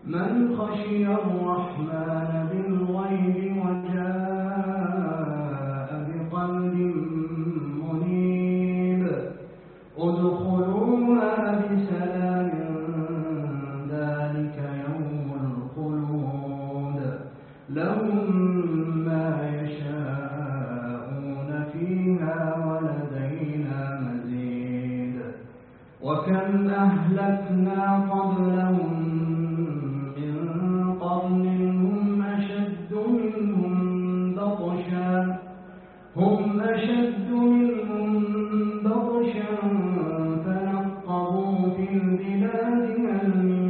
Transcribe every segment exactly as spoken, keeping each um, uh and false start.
من خشي الرحمن بالغيب وجاء بقلب منيب ادخلوها بسلام ذلك يوم الخلود لهم ما يشاءون فيها ولدينا مزيد وكم أهلكنا قبلهم من قرن هم أشد منهم بطشا هم أشد منهم بطشا فنقبوا في البلاد هل من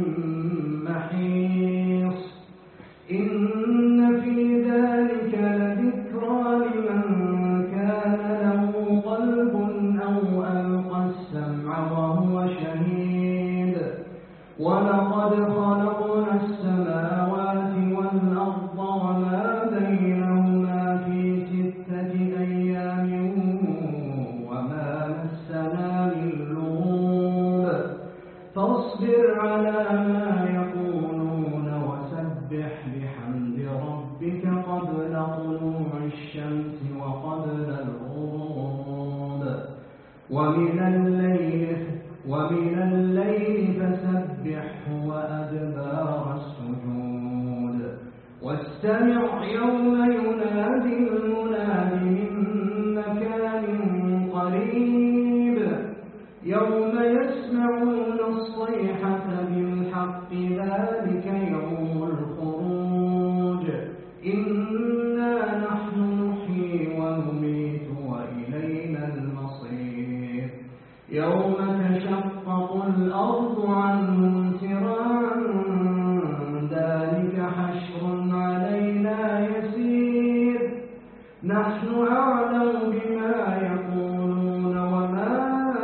محيص إن في ذلك لذكرى لمن كان له قلب أو ألقى السمع وهو شهيد ولقد خلقنا السماوات والأرض وما بينهما في ستة أيام وما مسنا من لغوب فاصبر على ما يقولون وسبح بحمد ربك قبل طلوع الشمس وقبل الغروب ومن الليل ومن الليل فسبحه وأدبار السجود واستمع يوم ينادي المناد من مكان قريب يوم يسمعون الصيحة بالحق ذلك يوم الخروج إنا نحن نحيي ونميت وإلينا المصير يوم تشقق الأرض عنهم سراعا ذلك حشر علينا يسير نحن أعلم بما يقولون وما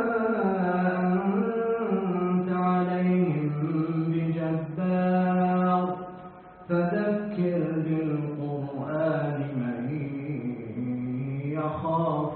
أنت عليهم بجبار فذكر بالقرآن من يخاف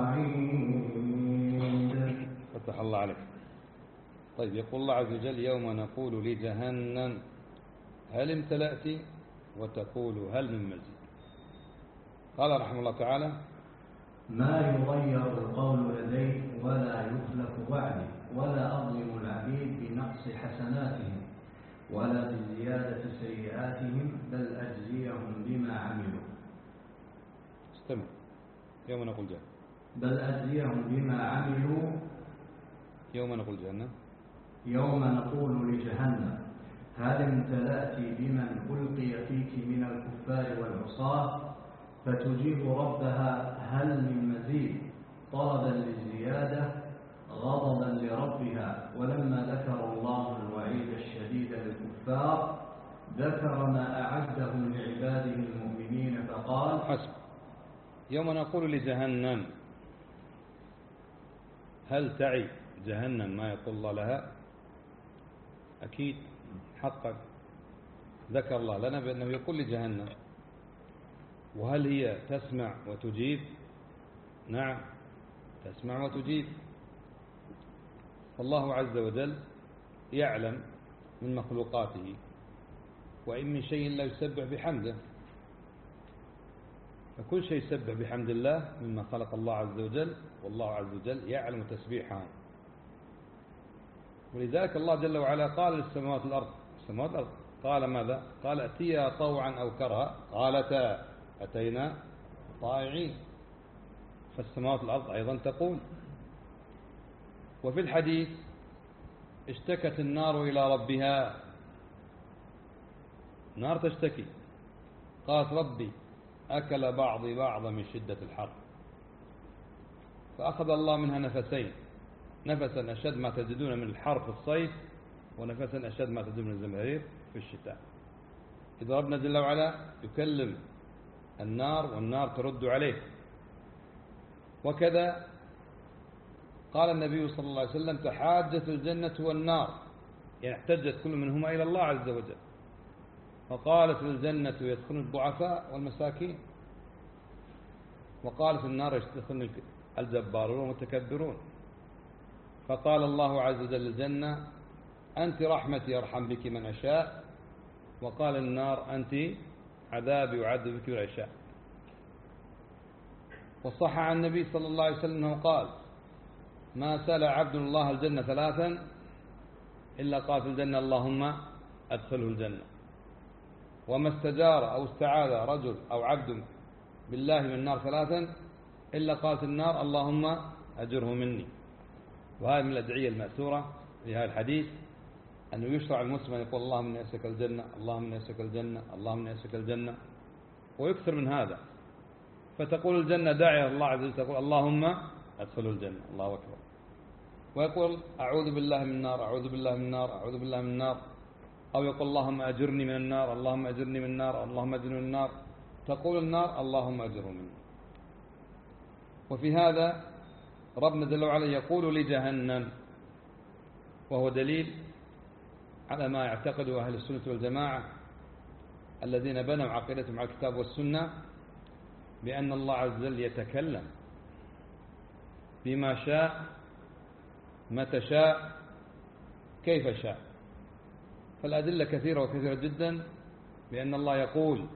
وعيد. فتح الله عليك. طيب يقول الله عز وجل يوم نقول لجهنم هل امتلأت وتقول هل من مزيد. قال رحمه الله تعالى ما يغير القول لدي ولا يخلف وعدي ولا أظلم العبيد بنقص حسناتهم ولا بزيادة سيئاتهم بل أجزيهم بما عملوا. استمع. يوم نقول جهنم بل أجزيهم بما عملوا. يوم نقول جهنم يوم نقول لجهنم هل امتلأت بمن ألقي فيك من الكفار والعصاة فتجيب ربها هل من مزيد طلبا للزيادة غضبا لربها ولما ذكر الله الوعيد الشديد للكفار ذكر ما أعدهم لعباده المؤمنين فقال حسب. يوم نقول لجهنم هل تعي جهنم ما يقول الله لها؟ أكيد حقا ذكر الله لنا بأنه يقول لجهنم. وهل هي تسمع وتجيب؟ نعم تسمع وتجيب. الله عز وجل يعلم من مخلوقاته وإن من شيء لا يسبح بحمده فكل شيء يسبح بحمد الله مما خلق الله عز وجل والله عز وجل يعلم تسبيحها. ولذلك الله جل وعلا قال للسماوات والأرض السماوات والأرض قال ماذا؟ قال أتيا طوعا أو كرها قالتا أتينا طائعين. فالسماوات والأرض أيضا تقول. وفي الحديث اشتكت النار إلى ربها نار تشتكي قالت ربي أكل بعضي بعضا من شدة الحر فأخذ الله منها نفسين نفسا أشد ما تجدون من الحر في الصيف ونفسا أشد ما تجدون من الزمهرير في الشتاء. إذا ربنا جل وعلا يكلم النار والنار ترد عليه. وكذا قال النبي صلى الله عليه وسلم تحاجت الجنة والنار يعني احتجت كل منهما إلى الله عز وجل فقالت الجنة يدخل الضعفاء والمساكين وقالت النار يدخل الجبارون والمتكبرون. فقال الله عز وجل الجنة أنت رحمتي أرحم بك من أشاء وقال النار أنت عذابي وعذب بك بالعشاء. وصح عن النبي صلى الله عليه وسلم أنه قال ما سأل عبد الله الجنة ثلاثا إلا قال في الجنة اللهم أدخله الجنة. وما استجار أو استعاذ رجل أو عبد بالله من النار ثلاثا إلا قالت النار اللهم أجره مني. وهذه من الأدعية المأثورة في هذا الحديث، أنه يشرع المسلم أن يقول اللهم إني أسألك الجنة، اللهم إني أسألك الجنة، اللهم إني أسألك الجنة، ويكثر من هذا. فتقول الجنة داعية الله عز وجل تقول اللهم أدخله الجنة، الله أكبر. ويقول أعوذ بالله من النار، أعوذ بالله من النار، أعوذ بالله من النار. أو يقول اللهم أجرني من النار، اللهم أجرني من النار، اللهم أجرني من النار. تقول النار اللهم أجره مني. وفي هذا ربنا جل وعلا يقول لجهنم، وهو دليل على ما يعتقده أهل السنة والجماعة الذين بنوا عقيدتهم على الكتاب والسنة، بأن الله عز وجل يتكلم بما شاء متى شاء كيف شاء. فالأدلة كثيرة وكثيرة جدا بأن الله يقول،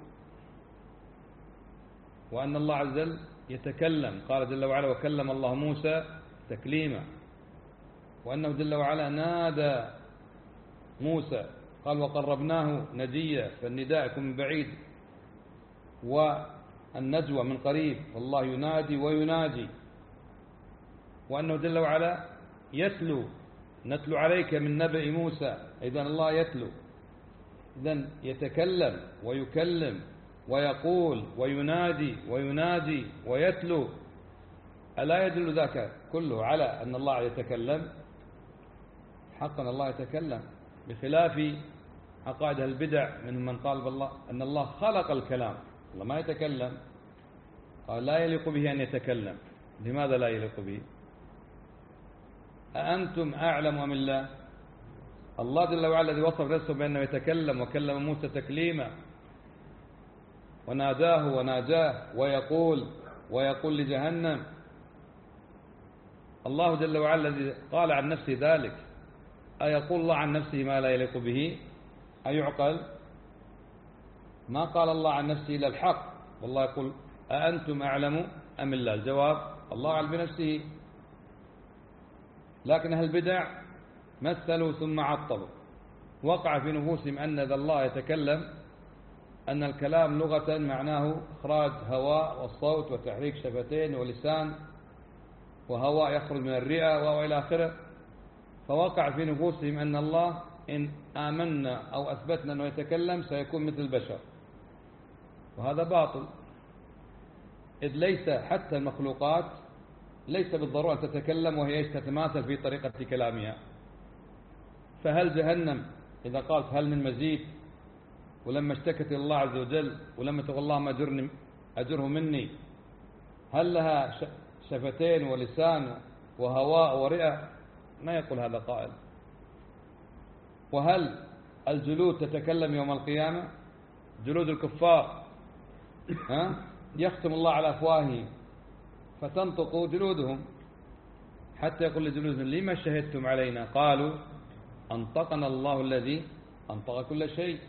وأن الله عز وجل يتكلم. قال جل وعلا وكلم الله موسى تكليما، وأنه جل وعلا نادى موسى، قال وقربناه نجيا، فالنداء يكون من بعيد والنجوى من قريب، والله ينادي ويناجي. وأنه جل وعلا يتلو، نتلو عليك من نبأ موسى، إذن الله يتلو، إذن يتكلم ويكلم ويقول وينادي وينادي ويتلو. ألا يدل ذاك كله على أن الله يتكلم؟ حقا الله يتكلم، بخلاف عقائد البدع منهم من قال بالله أن الله خلق الكلام. الله ما يتكلم، قال لا يليق به أن يتكلم. لماذا لا يليق به؟ أأنتم أعلم أم الله؟ الله جل وعلا الذي وصف نفسه بأنه يتكلم وكلم موسى تكليما وناداه وناجاه ويقول ويقول لجهنم. الله جل وعلا الذي قال عن نفسه ذلك، أيقول الله عن نفسه ما لا يليق به؟ أيعقل؟ ما قال الله عن نفسه إلا الحق. والله يقول أأنتم أعلم أم الله؟ الجواب الله أعلم بنفسه. لكن أهل البدع مثلوا ثم عطلوا. وقع في نفوسهم أن ذا الله يتكلم، أن الكلام لغة معناه إخراج هواء والصوت وتحريك شفتين ولسان وهواء يخرج من الرئة وإلى آخره. فوقع في نفوسهم أن الله إن آمنا أو أثبتنا أنه يتكلم سيكون مثل البشر، وهذا باطل. إذ ليس حتى المخلوقات ليس بالضرورة أن تتكلم وهي تتماثل في طريقة كلامها. فهل جهنم إذا قالت هل من مزيد، ولما اشتكت إلى الله عز وجل ولما تقول اللهم أجرني أجره مني، هل لها شفتين ولسان وهواء ورئة؟ ما يقول هذا قائل. وهل الجلود تتكلم يوم القيامة؟ جلود الكفار ها؟ يختم الله على أفواههم فتنطق جلودهم، حتى يقول لجلودهم لما شهدتم علينا؟ قالوا أنطقنا الله الذي أنطق كل شيء.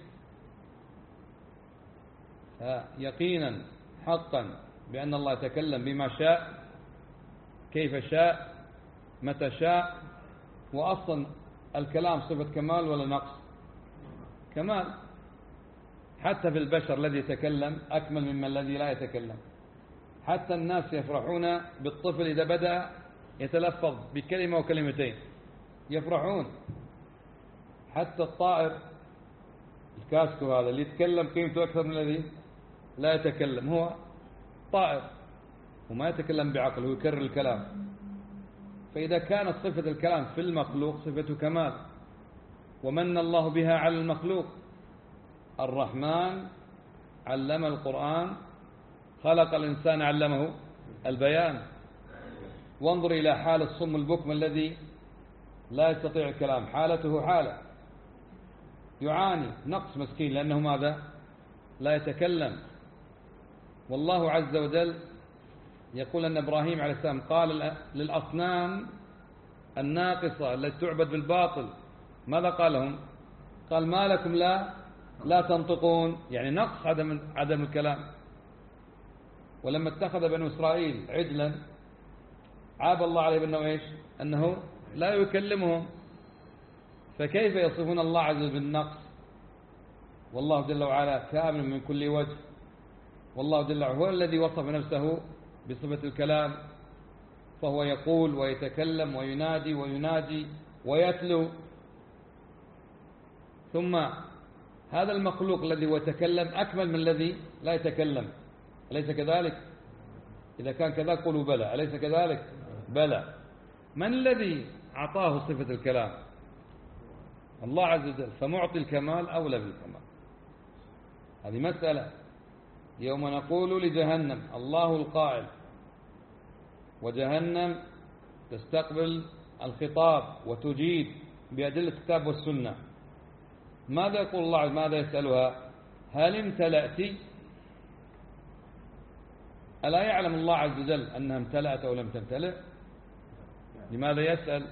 يقينا حقا بأن الله يتكلم بما شاء كيف شاء متى شاء. وأصلا الكلام صفة كمال ولا نقص؟ كمال. حتى في البشر الذي يتكلم أكمل مما الذي لا يتكلم. حتى الناس يفرحون بالطفل إذا بدأ يتلفظ بكلمة وكلمتين يفرحون. حتى الطائر الكاسكو هذا اللي يتكلم قيمته أكثر من الذي لا يتكلم، هو طائر وما يتكلم بعقل، هو يكرر الكلام. فإذا كانت صفة الكلام في المخلوق صفة كمال ومن الله بها على المخلوق، الرحمن علم القرآن، خلق الإنسان علمه البيان. وانظر إلى حال الصم البكم الذي لا يستطيع الكلام، حالته حالة يعاني نقص مسكين لأنه ماذا؟ لا يتكلم. والله عز وجل يقول أن إبراهيم عليه السلام قال للأصنام الناقصة التي تعبد بالباطل، ماذا قال لهم؟ قال ما لكم لا لا تنطقون، يعني نقص عدم عدم الكلام. ولما اتخذ بنو إسرائيل عجلا عاب الله عليه بأنه إيش؟ أنه لا يكلمهم، فكيف يصفون الله عز وجل بالنقص والله جل وعلا كامل من كل وجه؟ والله جل وعلا هو الذي وصف نفسه بصفة الكلام، فهو يقول ويتكلم وينادي ويناجي ويتلو. ثم هذا المخلوق الذي هو يتكلم أكمل من الذي لا يتكلم، أليس كذلك؟ إذا كان كذا قولوا بلى، أليس كذلك؟ بلى. من الذي أعطاه صفة الكلام؟ الله عز وجل، فمعطي الكمال أولى بالكمال. هذه مسألة. يوم نقول لجهنم، الله القائل، وجهنم تستقبل الخطاب وتجيب بأدلة الكتاب والسنة. ماذا يقول الله؟ ماذا يسألها؟ هل امتلأت؟ ألا يعلم الله عز وجل أنها امتلأت أو لم تمتلئ؟ لماذا يسأل؟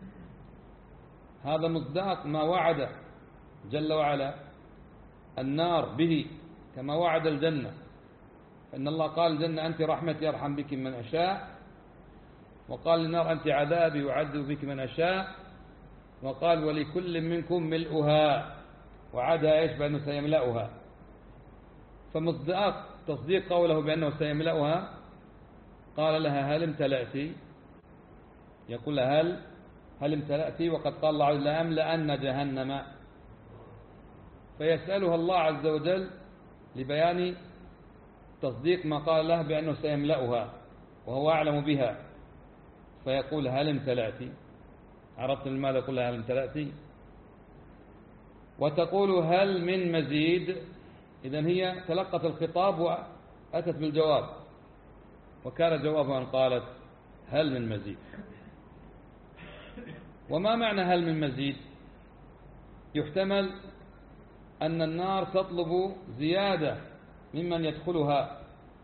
هذا مصداق ما وعد جل وعلا النار به كما وعد الجنة. إن الله قال الجنة أنت رحمتي أرحم بك من أشاء، وقال للنار أنت عذابي يعذب بك من أشاء، وقال ولكل منكم ملؤها، وعدها إيش؟ بأنه سيملأها. فمصداق تصديق قوله بأنه سيملأها قال لها هل امتلأت؟ يقول لها هل هل امتلأت؟ وقد قال الله عز وجل لأملأن جهنم. فيسألها الله عز وجل لبيان تصديق ما قال له بأنه سيملأها وهو أعلم بها، فيقول هل امتلأت؟ عرفت لماذا يقول هل امتلأت؟ وتقول هل من مزيد؟ إذن هي تلقت الخطاب وأتت بالجواب، وكان جوابها أن قالت هل من مزيد. وما معنى هل من مزيد؟ يحتمل أن النار تطلب زيادة ممن يدخلها،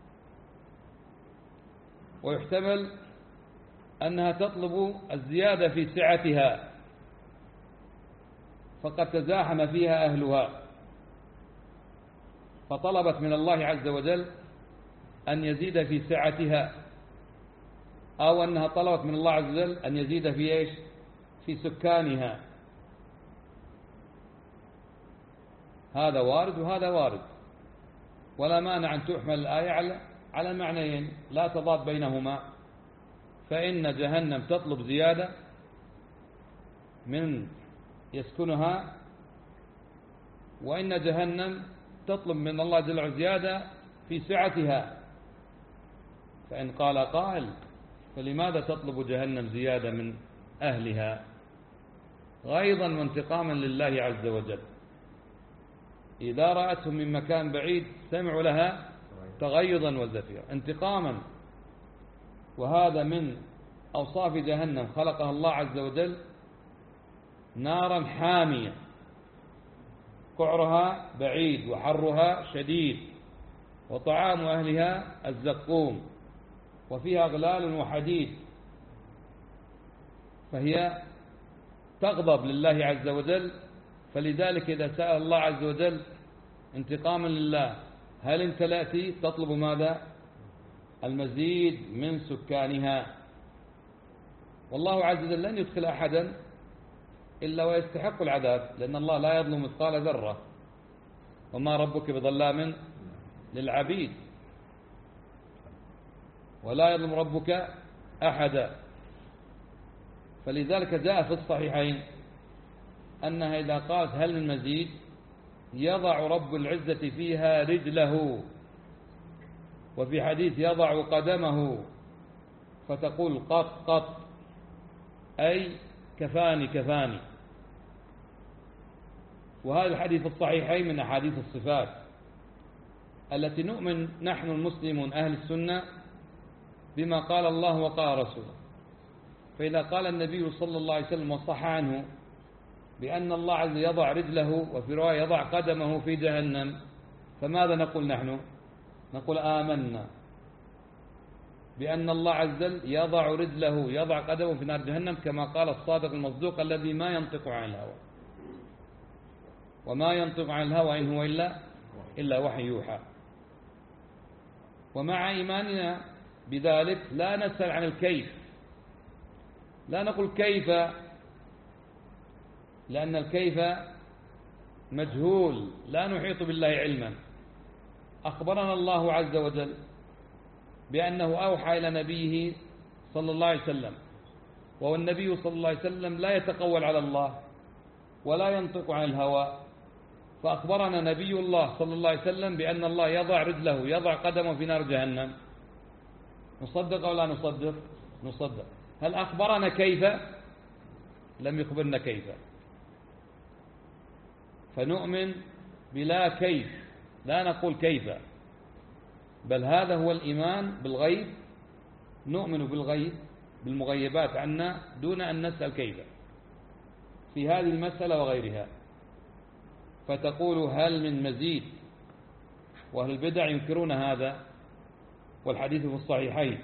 ويحتمل أنها تطلب الزيادة في سعتها فقد تزاحم فيها أهلها، فطلبت من الله عز وجل أن يزيد في سعتها، أو أنها طلبت من الله عز وجل أن يزيد في إيش؟ في سكانها. هذا وارد وهذا وارد، ولا مانع أن تحمل الآية على على معنيين لا تضاد بينهما. فإن جهنم تطلب زيادة من يسكنها، وإن جهنم تطلب من الله جل وعلا زيادة في سعتها. فإن قال قائل فلماذا تطلب جهنم زيادة من أهلها؟ غيظا وانتقاما لله عز وجل. إذا رأتهم من مكان بعيد سمعوا لها تغيظا وزفيرا، انتقاما. وهذا من أوصاف جهنم، خلقها الله عز وجل نارا حامية قعرها بعيد وحرها شديد، وطعام أهلها الزقوم، وفيها أغلال وحديد. فهي تغضب لله عز وجل، فلذلك إذا سأل الله عز وجل انتقاما لله هل امتلأت؟ تطلب ماذا؟ المزيد من سكانها. والله عز وجل لن يدخل أحدا إلا ويستحق العذاب، لأن الله لا يظلم مثقال ذرة، وما ربك بظلام للعبيد، ولا يظلم ربك أحدا. فلذلك جاء في الصحيحين أنها إذا قالت هل من مزيد يضع رب العزة فيها رجله، وفي حديث يضع قدمه فتقول قط قط، أي كفاني كفاني. وهذا الحديث في الصحيحين من أحاديث الصفات التي نؤمن نحن المسلمون أهل السنة بما قال الله وقال رسوله. فإذا قال النبي صلى الله عليه وسلم وصح عنه بأن الله عز وجل يضع رجله، وفي رواية يضع قدمه في جهنم، فماذا نقول نحن؟ نقول آمنا بأن الله عز وجل يضع رجله يضع قدمه في نار جهنم، كما قال الصادق المصدوق الذي ما ينطق عن الهوى. وما ينطق عن الهوى إن هو إلا إلا وحي يوحى. ومع إيماننا بذلك لا نسأل عن الكيف، لا نقول كيف، لأن الكيف مجهول لا نحيط بالله علما. أخبرنا الله عز وجل بأنه أوحى إلى نبيه صلى الله عليه وسلم، وهو النبي صلى الله عليه وسلم لا يتقول على الله ولا ينطق عن الهوى. فأخبرنا نبي الله صلى الله عليه وسلم بأن الله يضع رجله يضع قدمه في نار جهنم. نصدق أو لا نصدق؟ نصدق. هل أخبرنا كيف؟ لم يخبرنا كيف. فنؤمن بلا كيف، لا نقول كيف، بل هذا هو الإيمان بالغيب. نؤمن بالغيب بالمغيبات عنا دون أن نسأل كيف في هذه المسألة وغيرها. فتقول هل من مزيد؟ وأهل البدع ينكرون هذا، والحديث في الصحيحين.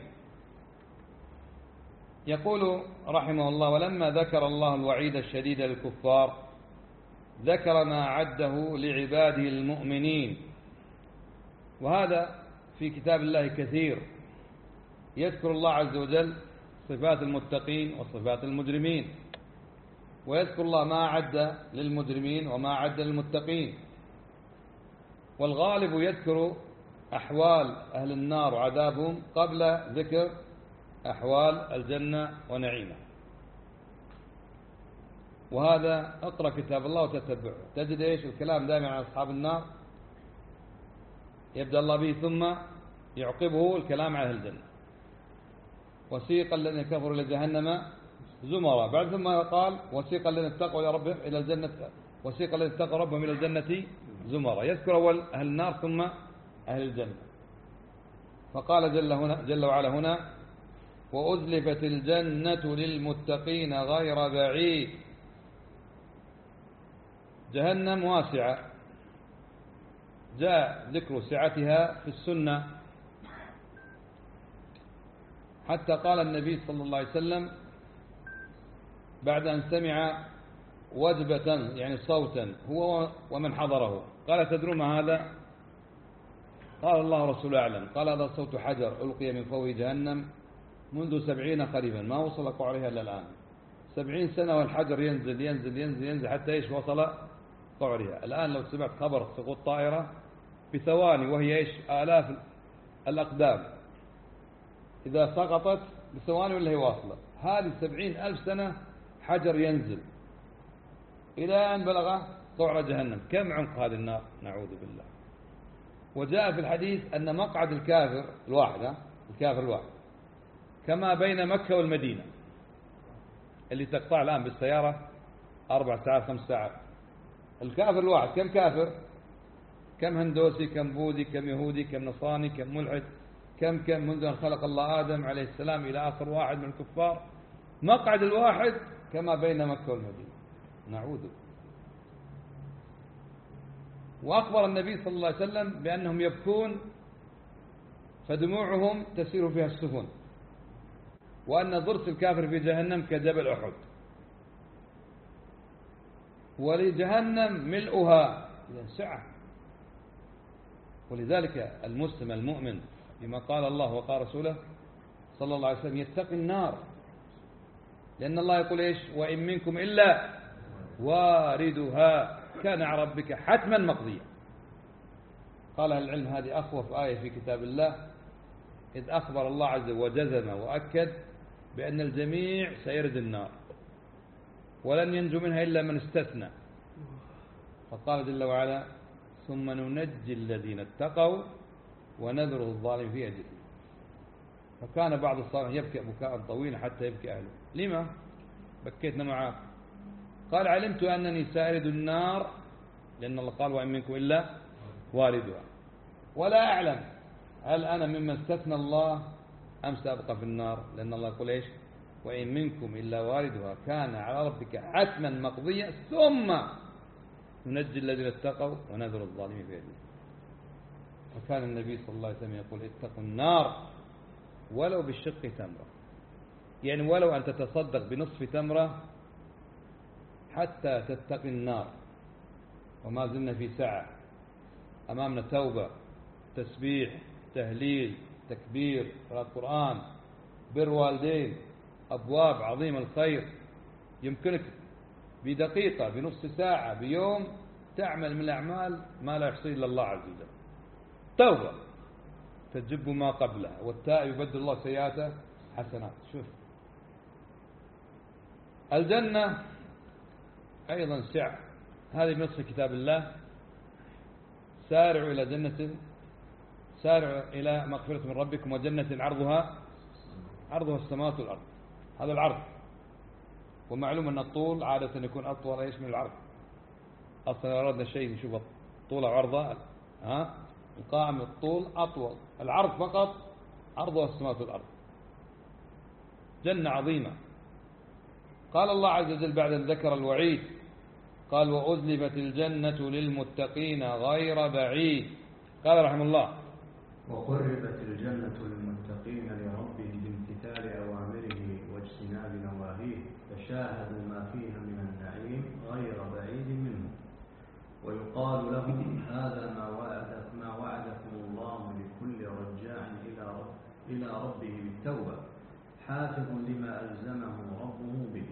يقول رحمه الله: ولما ذكر الله الوعيد الشديد للكفار ذكر ما عده لعباده المؤمنين. وهذا في كتاب الله كثير، يذكر الله عز وجل صفات المتقين وصفات المجرمين، ويذكر الله ما عد للمجرمين وما عد للمتقين. والغالب يذكر أحوال أهل النار وعذابهم قبل ذكر أحوال الجنة ونعيمه. وهذا اقرأ كتاب الله وتتبعه تجد إيش الكلام دائما عن أصحاب النار، يبدأ الله به ثم يعقبه الكلام عن أهل الجنة. وسيق الذين كفروا إلى جهنم زمرا، بعد ثم قال وسيق الذين اتقوا إلى ربهم إلى الجنة، وسيق الذين اتقوا ربهم إلى الجنة زمرا. يذكر أول أهل النار ثم أهل الجنة. فقال جل, هنا جل وعلا هنا: وأزلفت الجنة للمتقين غير بعيد. جهنم واسعة، جاء ذكر سعتها في السنة، حتى قال النبي صلى الله عليه وسلم بعد أن سمع وجبة يعني صوتا هو ومن حضره، قال: تدرون ما هذا؟ قال: الله ورسوله أعلم. قال: هذا صوت حجر ألقي من فوق جهنم منذ سبعين قريبا ما وصل قعرها إلا الآن. سبعين سنة والحجر ينزل ينزل ينزل ينزل حتى إيش وصل قعرها. الآن لو سمعت خبر سقوط طائرة بثواني وهي إيش آلاف الأقدام، إذا سقطت بثواني ولا هي واصلة. هذه سبعين ألف سنة حجر ينزل إلى أن بلغ قعر جهنم. كم عمق هذه النار؟ نعوذ بالله. وجاء في الحديث أن مقعد الكافر الواحد الكافر الواحد كما بين مكة والمدينة، اللي تقطع الآن بالسيارة أربع ساعات خمس ساعات. الكافر الواحد كم كافر؟ كم هندوسي، كم بوذي، كم يهودي، كم نصراني، كم ملحد، كم كم منذ أن خلق الله آدم عليه السلام إلى آخر واحد من الكفار. مقعد الواحد كما بين مكة والمدينة. نعوذ. وأخبر النبي صلى الله عليه وسلم بأنهم يبكون فدموعهم تسير فيها السفن، وأن ضرس الكافر في جهنم كجبل أحد، ولجهنم ملؤها سعة. ولذلك المسلم المؤمن بما قال الله وقال رسوله صلى الله عليه وسلم يتقي النار، لأن الله يقول إيش؟ وإن منكم إلا واردها كان على ربك حتما مقضيا. قال أهل العلم هذه أخوف آية في كتاب الله، إذ أخبر الله عز وجل وجزم وأكد بأن الجميع سيرد النار ولن ينجو منها إلا من استثنى. فقال جل وعلا: ثم ننجي الذين اتقوا ونذر الظالمين فيها جثيا. فكان بعض الصالحين يبكي بكاء طويلا حتى يبكي أهله. لما بكيتنا معاك؟ قال: علمت أنني سائرد النار، لأن الله قال: وإن منكم إلا واردها، ولا أعلم هل أنا ممن استثنى الله أم سأبقى في النار، لأن الله يقول إيش؟ وإن منكم إلا واردها كان على ربك حتما مقضيا ثم ننجي الذين اتقوا ونذر الظالمين فيها جثيا. وكان النبي صلى الله عليه وسلم يقول: اتقوا النار ولو بالشق تمرة، يعني ولو أن تتصدق بنصف تمرة حتى تتقي النار. وما زلنا في ساعة، أمامنا توبة، تسبيح، تهليل، تكبير، قراءة قرآن، بر والدين، أبواب عظيمة الخير. يمكنك بدقيقة، بنصف ساعة، بيوم تعمل من الأعمال ما لا يحصي إلا الله عز وجل. توبة تجب ما قبلها، والتائب يبدل الله سيئاته حسنات. شوف الجنة أيضا سعة، هذه بنص كتاب الله: سارعوا إلى جنة، سارعوا إلى مغفرة من ربكم وجنة عرضها عرضها السماوات والأرض. هذا العرض، ومعلوم أن الطول عادة يكون أطول إيش من العرض. أصلا لو أردنا شيء نشوف الطول عرضه، ها القائم الطول أطول، العرض فقط عرضها السماوات والأرض. جنة عظيمة. قال الله عز وجل بعد أن ذكر الوعيد قال: وأزلفت الجنة للمتقين غير بعيد. قال رحمه الله: وقربت الجنة للمتقين لربهم بامتثال أوامره واجتناب نواهيه، فشاهدوا ما فيها من النعيم غير بعيد منه. ويقال لهم: هذا ما وعد ما وعدكم الله لكل رجاع إلى رب إلى ربه بالتوبة، حافظ لما ألزمه ربه به.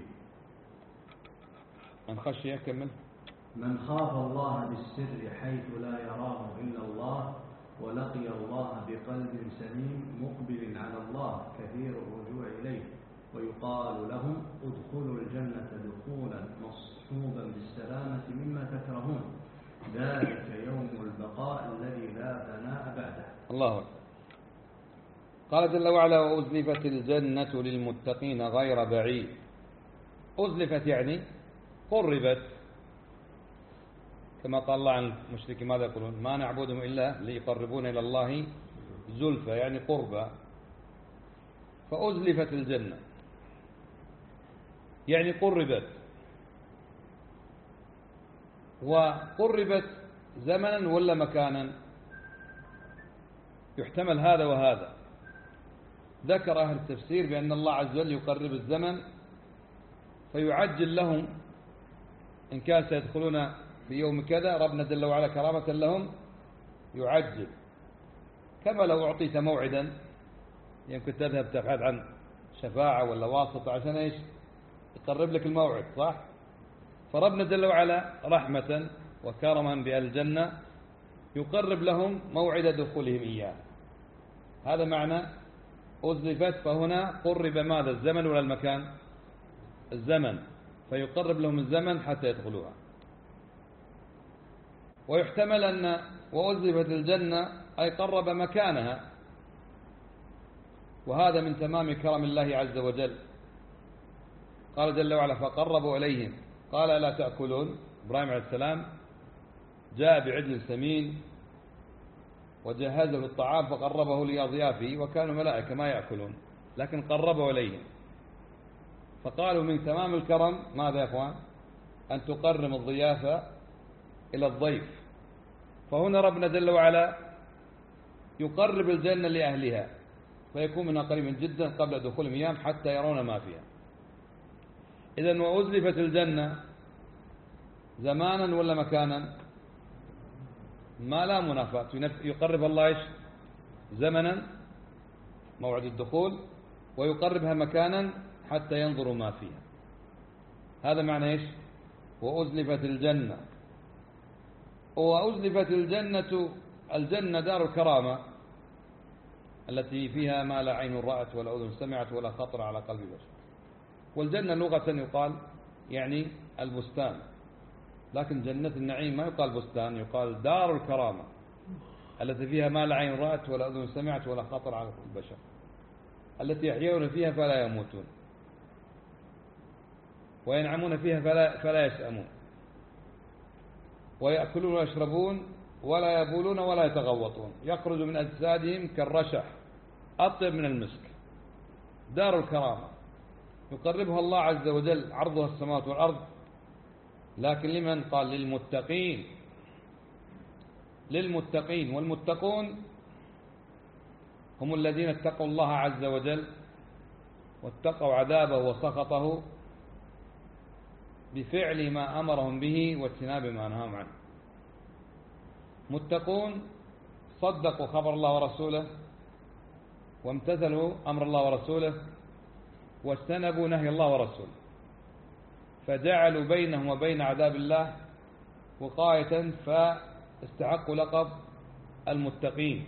من خشي يكمل: من خاف الله بالسر حيث لا يراه إلا الله، ولقي الله بقلب سليم مقبل على الله كثير الرجوع إليه. ويقال لهم: ادخلوا الجنة دخولا مصحوبا بالسلامة مما تكرهون، ذلك يوم البقاء الذي لا فناء بعده. الله أكبر. قال جل وعلا: وأزلفت الجنة للمتقين غير بعيد. أزلفت يعني قربت، كما قال الله عن المشركين ماذا يقولون؟ ما نعبدهم إلا ليقربون إلى الله زلفى، يعني قربا. فأزلفت الجنة يعني قربت، وقربت زمنا ولا مكانا؟ يحتمل هذا وهذا. ذكر أهل التفسير بأن الله عز وجل يقرب الزمن فيعجل لهم، إن كان سيدخلون في يوم كذا ربنا جل وعلا كرامة لهم يعجل، كما لو أعطيت موعدا يمكن تذهب تبحث عن شفاعة ولا واسطة عشان إيش؟ يقرب لك الموعد، صح؟ فربنا جل وعلا رحمة وكرما بالجنة يقرب لهم موعد دخولهم إياه. هذا معنى أزلفت. فهنا قرب ماذا؟ الزمن ولا المكان؟ الزمن، فيقرب لهم الزمن حتى يدخلوها. ويحتمل أن وأزلفت الجنة أي قرب مكانها، وهذا من تمام كرم الله عز وجل. قال جل وعلا: فقربوا إليهم قال: ألا تأكلون؟ إبراهيم عليه السلام جاء بعجل سمين وجهزه الطعام فقربه لأضيافه، وكانوا ملائكة ما يأكلون، لكن قربوا إليهم. فقالوا من تمام الكرم ماذا يا أخوان؟ أن تقرم الضيافة إلى الضيف. فهنا ربنا جل وعلا يقرب الجنة لأهلها فيكون منها قريبا جدا قبل دخول الأيام حتى يرون ما فيها. إذن وأزلفت الجنة زمانا ولا مكانا؟ ما لا منافاة. يقرب الله إيش؟ زمنا موعد الدخول، ويقربها مكانا حتى ينظروا ما فيها. هذا معنى إيش؟ وأزلفت الجنة. وأزلفت الجنة، الجنة دار الكرامة التي فيها ما لا عين رأت ولا أذن سمعت ولا خطر على قلب بشر. والجنة لغة يقال يعني البستان، لكن جنة النعيم ما يقال بستان، يقال دار الكرامة التي فيها ما لا عين رأت ولا أذن سمعت ولا خطر على قلب بشر، التي يحيون فيها فلا يموتون وينعمون فيها فلا, فلا يسأمون ويأكلون ويشربون ولا يبولون ولا يتغوطون، يخرج من أجسادهم كالرشح أطيب من المسك. دار الكرامة يقربها الله عز وجل، عرضها السماوات والأرض، لكن لمن؟ قال للمتقين. للمتقين، والمتقون هم الذين اتقوا الله عز وجل واتقوا عذابه وسخطه بفعل ما أمرهم به واجتناب ما نهاهم عنه. متقون صدقوا خبر الله ورسوله وامتثلوا أمر الله ورسوله واجتنبوا نهي الله ورسوله، فجعلوا بينهم وبين عذاب الله وقاية، فاستحقوا لقب المتقين.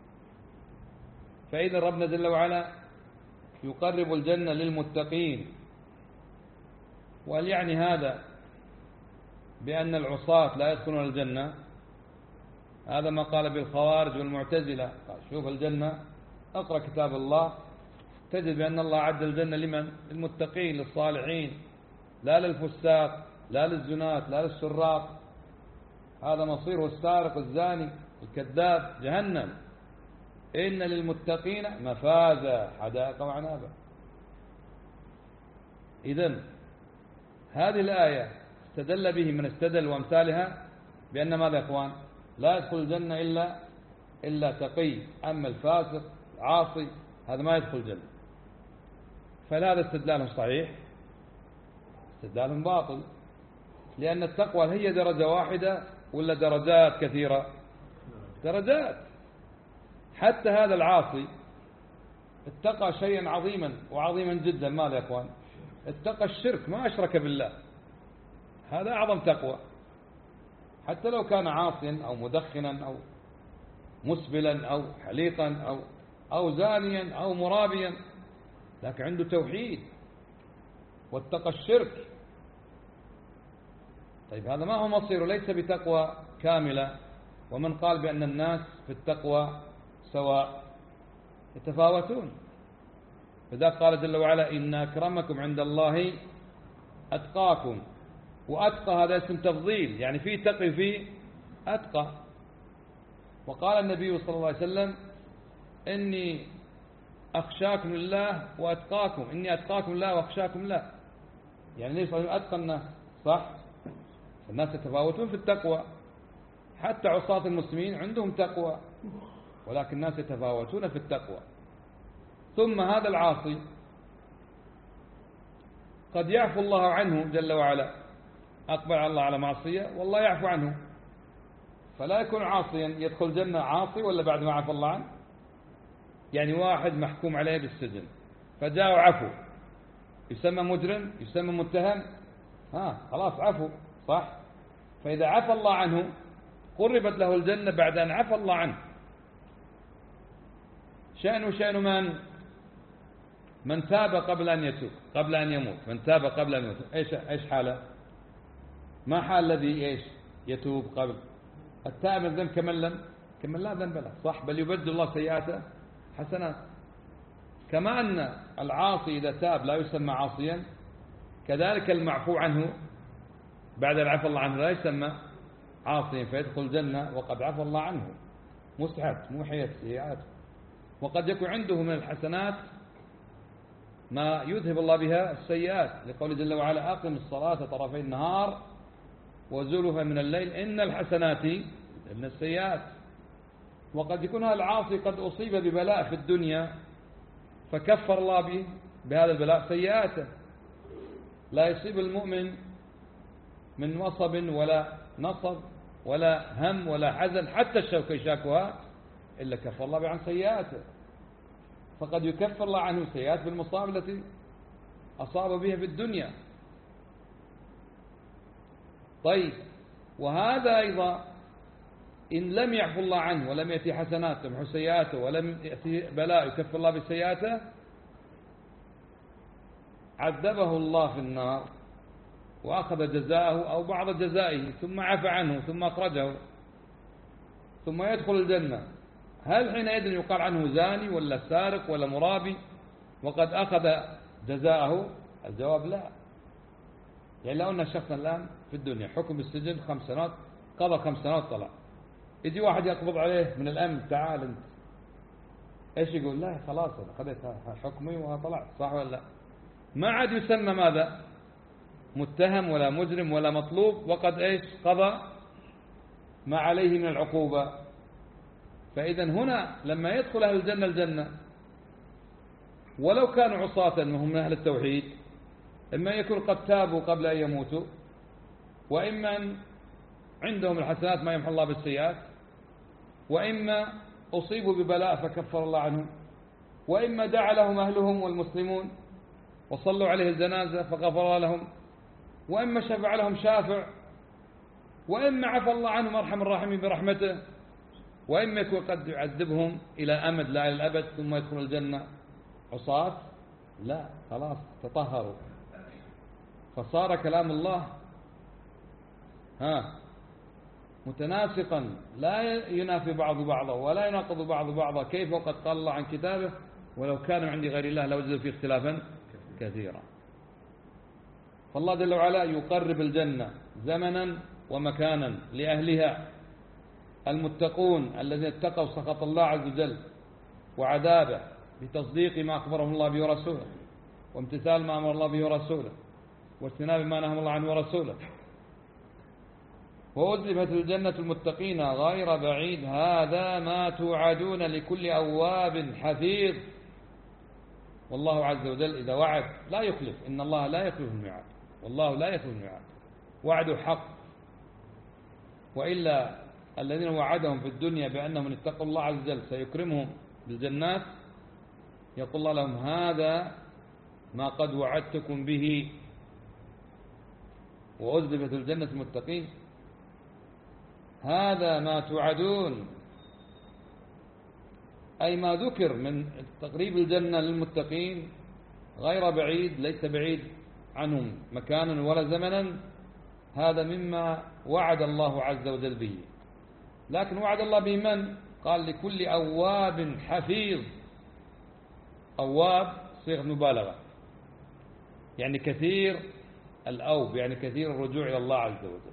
فإذا ربنا جل وعلا يقرب الجنة للمتقين. وهل يعني هذا بأن العصاة لا يدخلون الجنة؟ هذا ما قال بالخوارج والمعتزلة. شوف الجنة، اقرأ كتاب الله تجد بأن الله عد الجنة لمن؟ للمتقين للصالحين، لا للفساق لا للزنات لا للسراق. هذا مصيره السارق الزاني الكذاب جهنم. إن للمتقين مفازا حدائق وعنابا. إذن هذه الآية استدل به من استدل وامثالها بأن ماذا يا إخوان؟ لا يدخل الجنة إلا إلا تقي، أما الفاسق عاصي هذا ما يدخل الجنة. فهذا استدلالهم صحيح؟ استدلالهم باطل، لأن التقوى هي درجة واحدة ولا درجات كثيرة؟ درجات. حتى هذا العاصي اتقى شيئا عظيما وعظيما جدا. ماذا يا إخوان؟ اتقى الشرك، ما أشرك بالله، هذا أعظم تقوى. حتى لو كان عاصيا أو مدخنا أو مسبلا أو حليقا أو أو زانيا أو مرابيا، لكن عنده توحيد واتقى الشرك. طيب هذا ما هو مصيره؟ ليس بتقوى كاملة. ومن قال بأن الناس في التقوى سواء؟ يتفاوتون. فذا قال جل وعلا إن أكرمكم عند الله أتقاكم. وأتقى هذا اسم تفضيل، يعني فيه تقي فيه أتقى. وقال النبي صلى الله عليه وسلم إني أخشاكم لله وأتقاكم، إني أتقاكم لله وأخشاكم له. يعني ليس أتقى الناس صح؟ الناس يتفاوتون في التقوى، حتى عصاة المسلمين عندهم تقوى، ولكن الناس يتفاوتون في التقوى. ثم هذا العاصي قد يعفو الله عنه جل وعلا، أقبل على الله على معصية والله يعفو عنه، فلا يكون عاصيا يدخل الجنة عاصي ولا بعد ما عفو الله عنه. يعني واحد محكوم عليه بالسجن فجاء عفو، يسمى مجرم؟ يسمى متهم؟ ها خلاص عفو صح. فإذا عفى الله عنه قربت له الجنة بعد أن عفى الله عنه. شأنه شأن من؟ من تاب قبل أن يتوب، قبل أن يموت. من تاب قبل أن يموت إيش إيش حاله؟ ما حال الذي إيش يتوب قبل؟ التائب من الذنب كمن لم كمن لا ذنب له صح، بل يبدل الله سيئاته حسنات. كما أن العاصي إذا تاب لا يسمى عاصيا، كذلك المعفو عنه بعد العفو الله عنه لا يسمى عاصيا فيدخل الجنة وقد عفى الله عنه، مسحت موحية سيئاته. وقد يكون عنده من الحسنات ما يذهب الله بها السيئات، لقوله جل وعلا أقم الصلاة طرفي النهار وزلفا من الليل إن الحسنات من السيئات. وقد يكون هذا العاصي قد أصيب ببلاء في الدنيا فكفر الله به بهذا البلاء سيئاته. لا يصيب المؤمن من وصب ولا نصب ولا هم ولا حزن حتى الشوكة يشاكها إلا كفر الله به عن سيئاته. فقد يكفر الله عنه سيئات بالمصائب التي أصاب بها في الدنيا. طيب وهذا أيضا إن لم يعفو الله عنه ولم يأتي حسنات تمحو سيئاته ولم يأتي بلاء يكفر الله بسيئاته، عذبه الله في النار وأخذ جزاءه أو بعض جزائه ثم عفى عنه ثم أخرجه ثم يدخل الجنة. هل حينئذ يقال عنه زاني ولا سارق ولا مرابي وقد أخذ جزاءه؟ الجواب لا. يعني لو أن الشخص الآن في الدنيا حكم السجن خمس سنوات، قضى خمس سنوات طلع، يجي واحد يقبض عليه من الأمن تعال أنت، إيش يقول؟ لا خلاص أنا خذيت حكمي وطلعت صح ولا لا؟ ما عاد يسمى ماذا؟ متهم ولا مجرم ولا مطلوب، وقد إيش قضى ما عليه من العقوبة. فإذا هنا لما يدخل أهل الجنة الجنة ولو كانوا عصاة وهم من أهل التوحيد، إما يكون قد تابوا قبل أن يموتوا، وإما عندهم الحسنات ما يمحو الله بالسيئات، وإما أصيبوا ببلاء فكفر الله عنهم، وإما دعا لهم أهلهم والمسلمون وصلوا عليه الجنازة فغفر لهم، وإما شفع لهم شافع، وإما عفى الله عنهم أرحم الراحمين برحمته، وإما يكون قد يعذبهم إلى أمد لا إلى الأبد ثم يدخل الجنة عصاة. لا، خلاص تطهروا. فصار كلام الله ها متناسقا لا ينافي بعض بعضا ولا يناقض بعض بعضا. كيف وقد قال الله عن كتابه ولو كان من عند غير الله لوجدوا فيه اختلافا كثيرا. فالله جل وعلا يقرب الجنة زمنا ومكانا لأهلها المتقون الذين اتقوا سخط الله عز وجل وعذابه بتصديق ما أخبرهم الله به ورسوله، وامتثال ما أمر الله به ورسوله، واجتناب ما نهى الله عنه ورسوله. وأزلفت الجنة المتقين غير بعيد هذا ما توعدون لكل أواب حفيظ. والله عز وجل إذا وعد لا يخلف، إن الله لا يخلف الميعاد، والله لا يخلف الميعاد، وعده حق. وإلا الذين وعدهم في الدنيا بأنهم من اتقوا الله عز وجل سيكرمهم بالجنات يقول الله لهم هذا ما قد وعدتكم به. وأزلفت الجنة المتقين هذا ما توعدون، أي ما ذكر من تقريب الجنة للمتقين غير بعيد، ليس بعيد عنهم مكانا ولا زمنا. هذا مما وعد الله عز وجل به. لكن وعد الله به من؟ قال لكل أواب حفيظ. أواب صيغة مبالغة، يعني كثير الأوب، يعني كثير الرجوع إلى الله عز وجل.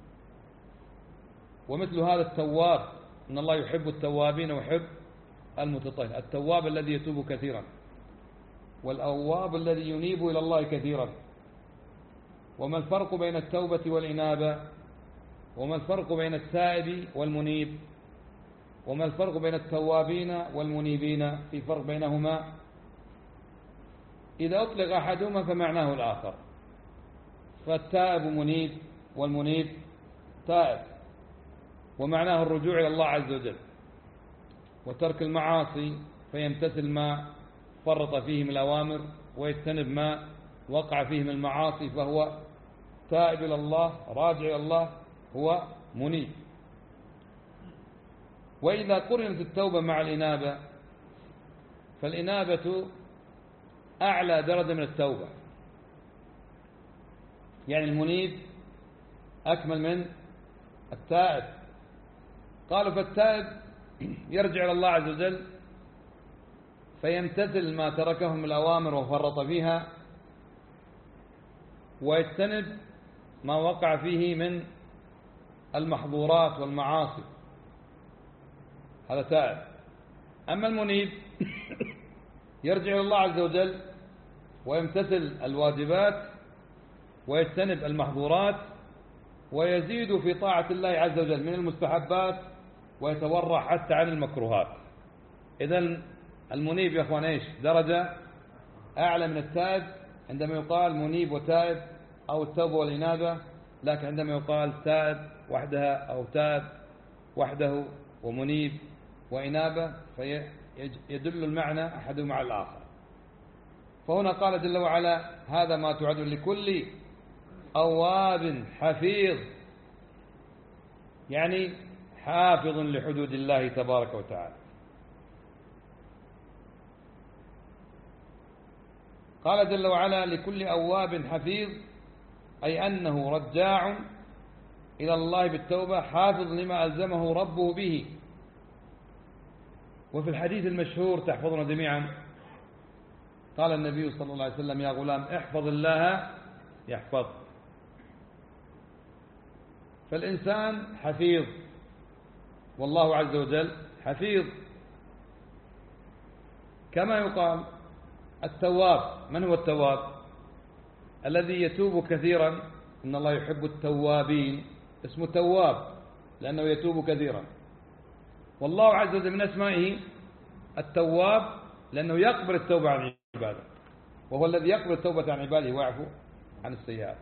ومثل هذا التواب، إن الله يحب التوابين ويحب المتطهرين. التواب الذي يتوب كثيرا، والأواب الذي ينيب إلى الله كثيرا. وما الفرق بين التوبة والإنابة؟ وما الفرق بين التائب والمنيب؟ وما الفرق بين التوابين والمنيبين؟ في فرق بينهما. إذا أطلق أحدهما فمعناه الآخر، فالتائب منيب والمنيب تائب، ومعناه الرجوع إلى الله عز وجل وترك المعاصي، فيمتثل ما فرط فيه من الأوامر ويجتنب ما وقع فيه من المعاصي، فهو تائب إلى الله راجع إلى الله، هو منيب. وإذا قرنت التوبة مع الإنابة فالإنابة أعلى درجة من التوبة، يعني المنيب أكمل من التائب. قالوا فالتائب يرجع إلى الله عز وجل فيمتثل ما تركه من الأوامر وفرط فيها، ويجتنب ما وقع فيه من المحظورات والمعاصي، هذا تائب. أما المنيب يرجع إلى الله عز وجل ويمتثل الواجبات ويجتنب المحظورات ويزيد في طاعة الله عز وجل من المستحبات ويتورع حتى عن المكروهات. إذن المنيب يا أخوان إيش درجة أعلى من التائب عندما يقال منيب وتائب أو التوبة والإنابة، لكن عندما يقال تائب وحدها أو تائب وحده ومنيب وإنابة فيدل المعنى أحدهما على الآخر. فهنا قال جل وعلا هذا ما توعد لكل أواب حفيظ، يعني حافظ لحدود الله تبارك وتعالى. قال جل وعلا لكل أواب حفيظ، أي أنه رجاع إلى الله بالتوبة حافظ لما ألزمه ربه به. وفي الحديث المشهور تحفظنا جميعا قال النبي صلى الله عليه وسلم يا غلام احفظ الله يحفظ. فالإنسان حفيظ والله عز وجل حفيظ. كما يقال التواب، من هو التواب؟ الذي يتوب كثيرا، إن الله يحب التوابين، اسمه تواب لأنه يتوب كثيرا. والله عز وجل من أسمائه التواب لأنه يقبل التوبة عن عباده، وهو الذي يقبل التوبة عن عباده ويعفو عن السيئات.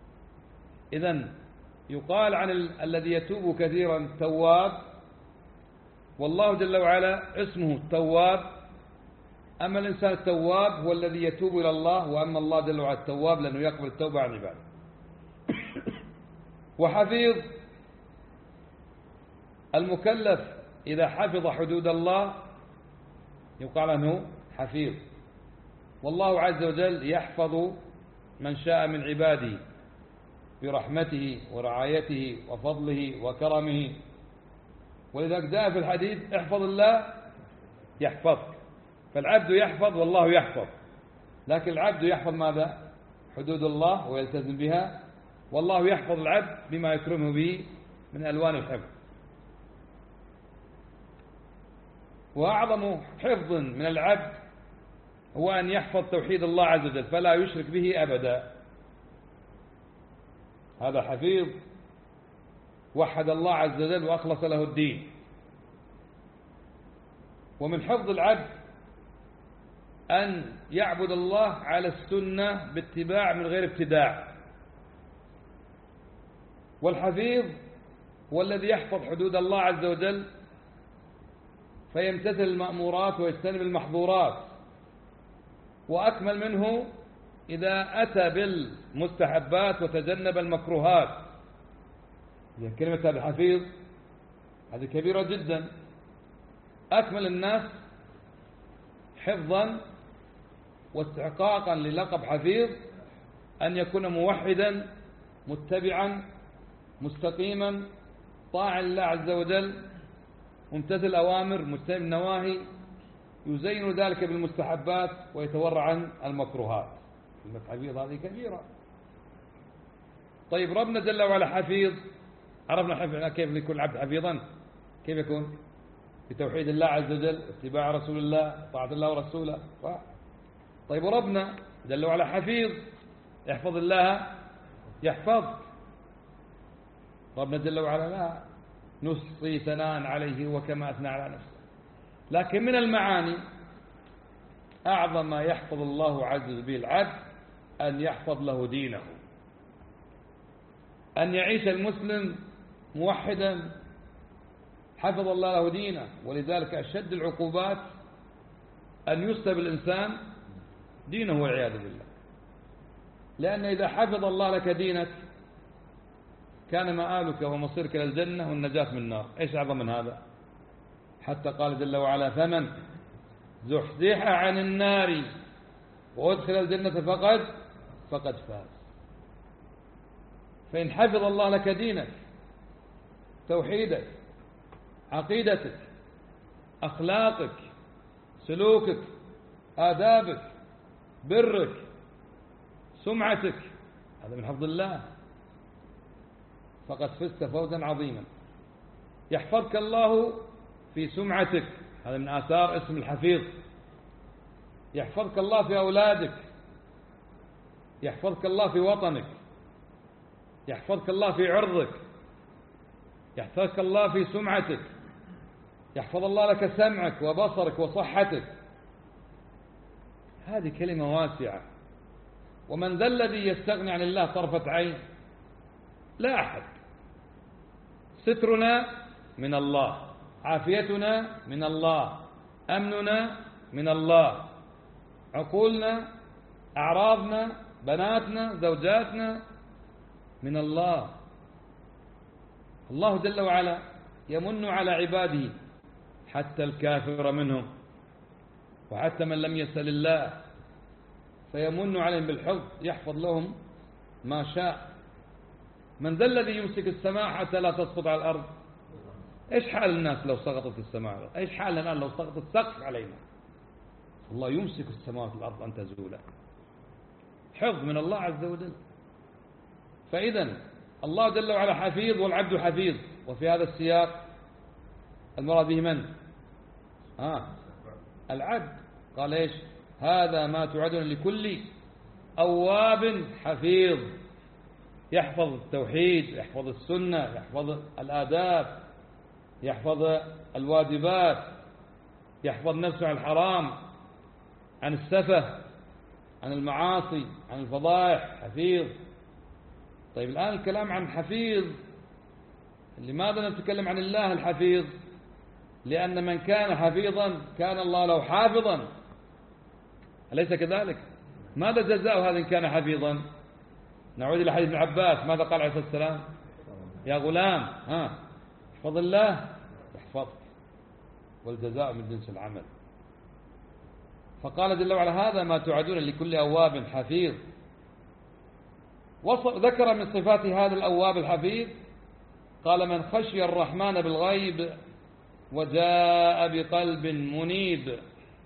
إذن يقال عن ال... الذي يتوب كثيرا تواب والله جل وعلا اسمه التواب. أما الإنسان التواب هو الذي يتوب إلى الله، وأما الله جل وعلا التواب لأنه يقبل التوبة عن عباده. وحفيظ المكلف إذا حفظ حدود الله يقال عنه حفيظ. والله عز وجل يحفظ من شاء من عباده برحمته ورعايته وفضله وكرمه. ولذلك جاء في الحديث احفظ الله يحفظك. فالعبد يحفظ والله يحفظ، لكن العبد يحفظ ماذا؟ حدود الله ويلتزم بها، والله يحفظ العبد بما يكرمه به من ألوان الحفظ. وأعظم حفظ من العبد هو أن يحفظ توحيد الله عز وجل فلا يشرك به أبدا. هذا حفيظ وحد الله عز وجل وأخلص له الدين. ومن حفظ العبد أن يعبد الله على السنة باتباع من غير ابتداع. والحفيظ هو الذي يحفظ حدود الله عز وجل فيمتثل المأمورات ويجتنب المحظورات، وأكمل منه إذا أتى بالمستحبات وتجنب المكروهات. يعني كلمة هذا الحفيظ هذه كبيرة جدا. أكمل الناس حفظا واستحقاقا للقب حفيظ أن يكون موحدا متبعا مستقيما طاعا لله عز وجل ممتثل الأوامر مجتنب النواهي، يزين ذلك بالمستحبات ويتورع عن المكروهات. كلمة حفيظ هذه كبيرة. طيب ربنا جل وعلا حفيظ، عرفنا كيف يكون العبد حفيظا؟ كيف يكون؟ بتوحيد الله عز وجل، اتباع رسول الله، طاعة الله ورسوله. طيب ربنا جل وعلا حفيظ، يحفظ الله يحفظك. ربنا جل وعلا لا نصي ثناء عليه وكما أثنى على نفسه. لكن من المعاني أعظم ما يحفظ الله عز وجل به العبد أن يحفظ له دينه، أن يعيش المسلم موحدا حفظ الله له دينه. ولذلك أشد العقوبات أن يسلب الإنسان دينه والعياذ بالله. لأن إذا حفظ الله لك دينك كان مآلك ومصيرك إلى الجنة والنجاة من النار. إيش أعظم من هذا؟ حتى قال جل وعلا فمن زحزح عن النار وأدخل الجنة فقد فقد فاز. فإن حفظ الله لك دينك، توحيدك، عقيدتك، أخلاقك، سلوكك، آدابك، برك، سمعتك، هذا من حفظ الله، فقد فزت فوزا عظيما. يحفظك الله في سمعتك، هذا من آثار اسم الحفيظ. يحفظك الله في أولادك، يحفظك الله في وطنك، يحفظك الله في عرضك، يحفظك الله في سمعتك، يحفظ الله لك سمعك وبصرك وصحتك. هذه كلمة واسعة. ومن ذا الذي يستغني عن الله طرفة عين؟ لا أحد. سترنا من الله، عافيتنا من الله، أمننا من الله، عقولنا، أعراضنا، بناتنا، زوجاتنا من الله. الله جل وعلا يمن على عباده حتى الكافر منهم وحتى من لم يسأل الله فيمن عليهم بالحفظ، يحفظ لهم ما شاء. من ذا الذي يمسك السماء حتى لا تسقط على الأرض؟ إيش حال الناس لو سقطت السماء؟ إيش حالنا الآن لو سقط السقف علينا؟ الله يمسك السماوات والأرض أن تزولا. حفظ من الله عز وجل. فإذا الله جل وعلا حفيظ والعبد حفيظ. وفي هذا السياق المراد به من؟ آه العبد. قال إيش؟ هذا ما توعدون لكل أواب حفيظ. يحفظ التوحيد، يحفظ السنة، يحفظ الآداب، يحفظ الواجبات، يحفظ نفسه عن الحرام، عن السفه، عن المعاصي، عن الفضائح. حفيظ. طيب الآن الكلام عن حفيظ، لماذا نتكلم عن الله الحفيظ؟ لأن من كان حفيظا كان الله له حافظا، أليس كذلك؟ ماذا جزاء هذا إن كان حفيظا؟ نعود إلى حديث ابن عباس، ماذا قال عليه الصلاة والسلام؟ يا غلام ها احفظ الله يحفظك، والجزاء من جنس العمل. فقال جل وعلا هذا ما توعدون لكل أواب حفيظ. ذكر من صفات هذا الأواب الحفيظ قال من خشي الرحمن بالغيب وجاء بقلب منيب.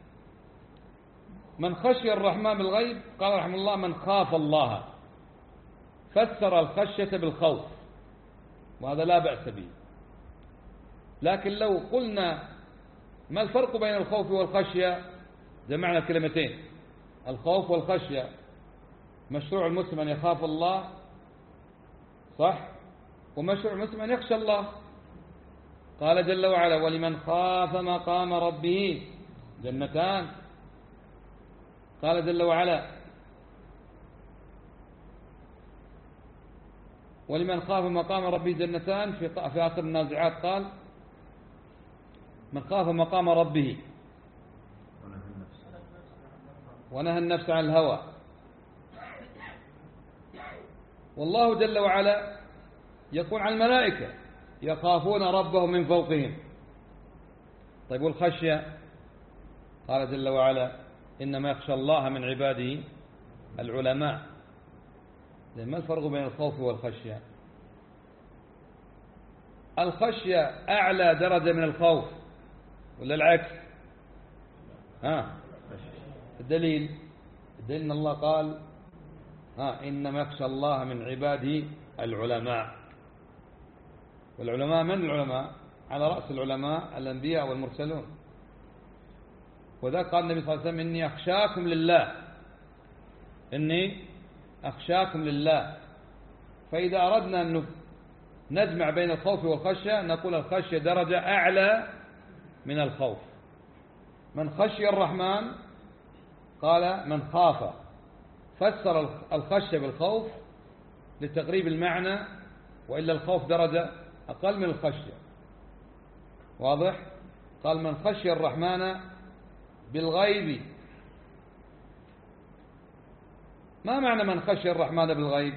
من خشي الرحمن بالغيب قال رحمه الله من خاف الله، فسر الخشية بالخوف، وهذا لا بأس به. لكن لو قلنا ما الفرق بين الخوف والخشية، جمعنا الكلمتين الخوف والخشية. مشروع المسلم أن يخاف الله صح، ومشروع المسلم أن يخشى الله. قال جل وعلا ولمن خاف مقام ربه جنتان. قال جل وعلا ولمن خاف مقام ربه جنتان. في في آخر النازعات قال من خاف مقام ربه ونهى النفس عن الهوى. والله جل وعلا يقول عن الملائكة يخافون ربهم من فوقهم. طيب والخشية؟ قال جل وعلا إنما يخشى الله من عباده العلماء. ما الفرق بين الخوف والخشية؟ الخشية أعلى درجة من الخوف ولا العكس؟ ها الدليل الدليل أن الله قال ها إنما يخشى الله من عباده العلماء. والعلماء من العلماء؟ على رأس العلماء الأنبياء والمرسلون. وذا قال النبي صلى الله عليه وسلم إني أخشاكم لله، إني أخشاكم لله. فإذا أردنا أن نجمع بين الخوف والخشية نقول الخشية درجة أعلى من الخوف. من خشي الرحمن قال من خاف، فسر الخشية بالخوف لتقريب المعنى، وإلا الخوف درجة أقل من الخشية. واضح؟ قال من خشي الرحمن بالغيب. ما معنى من خشي الرحمن بالغيب؟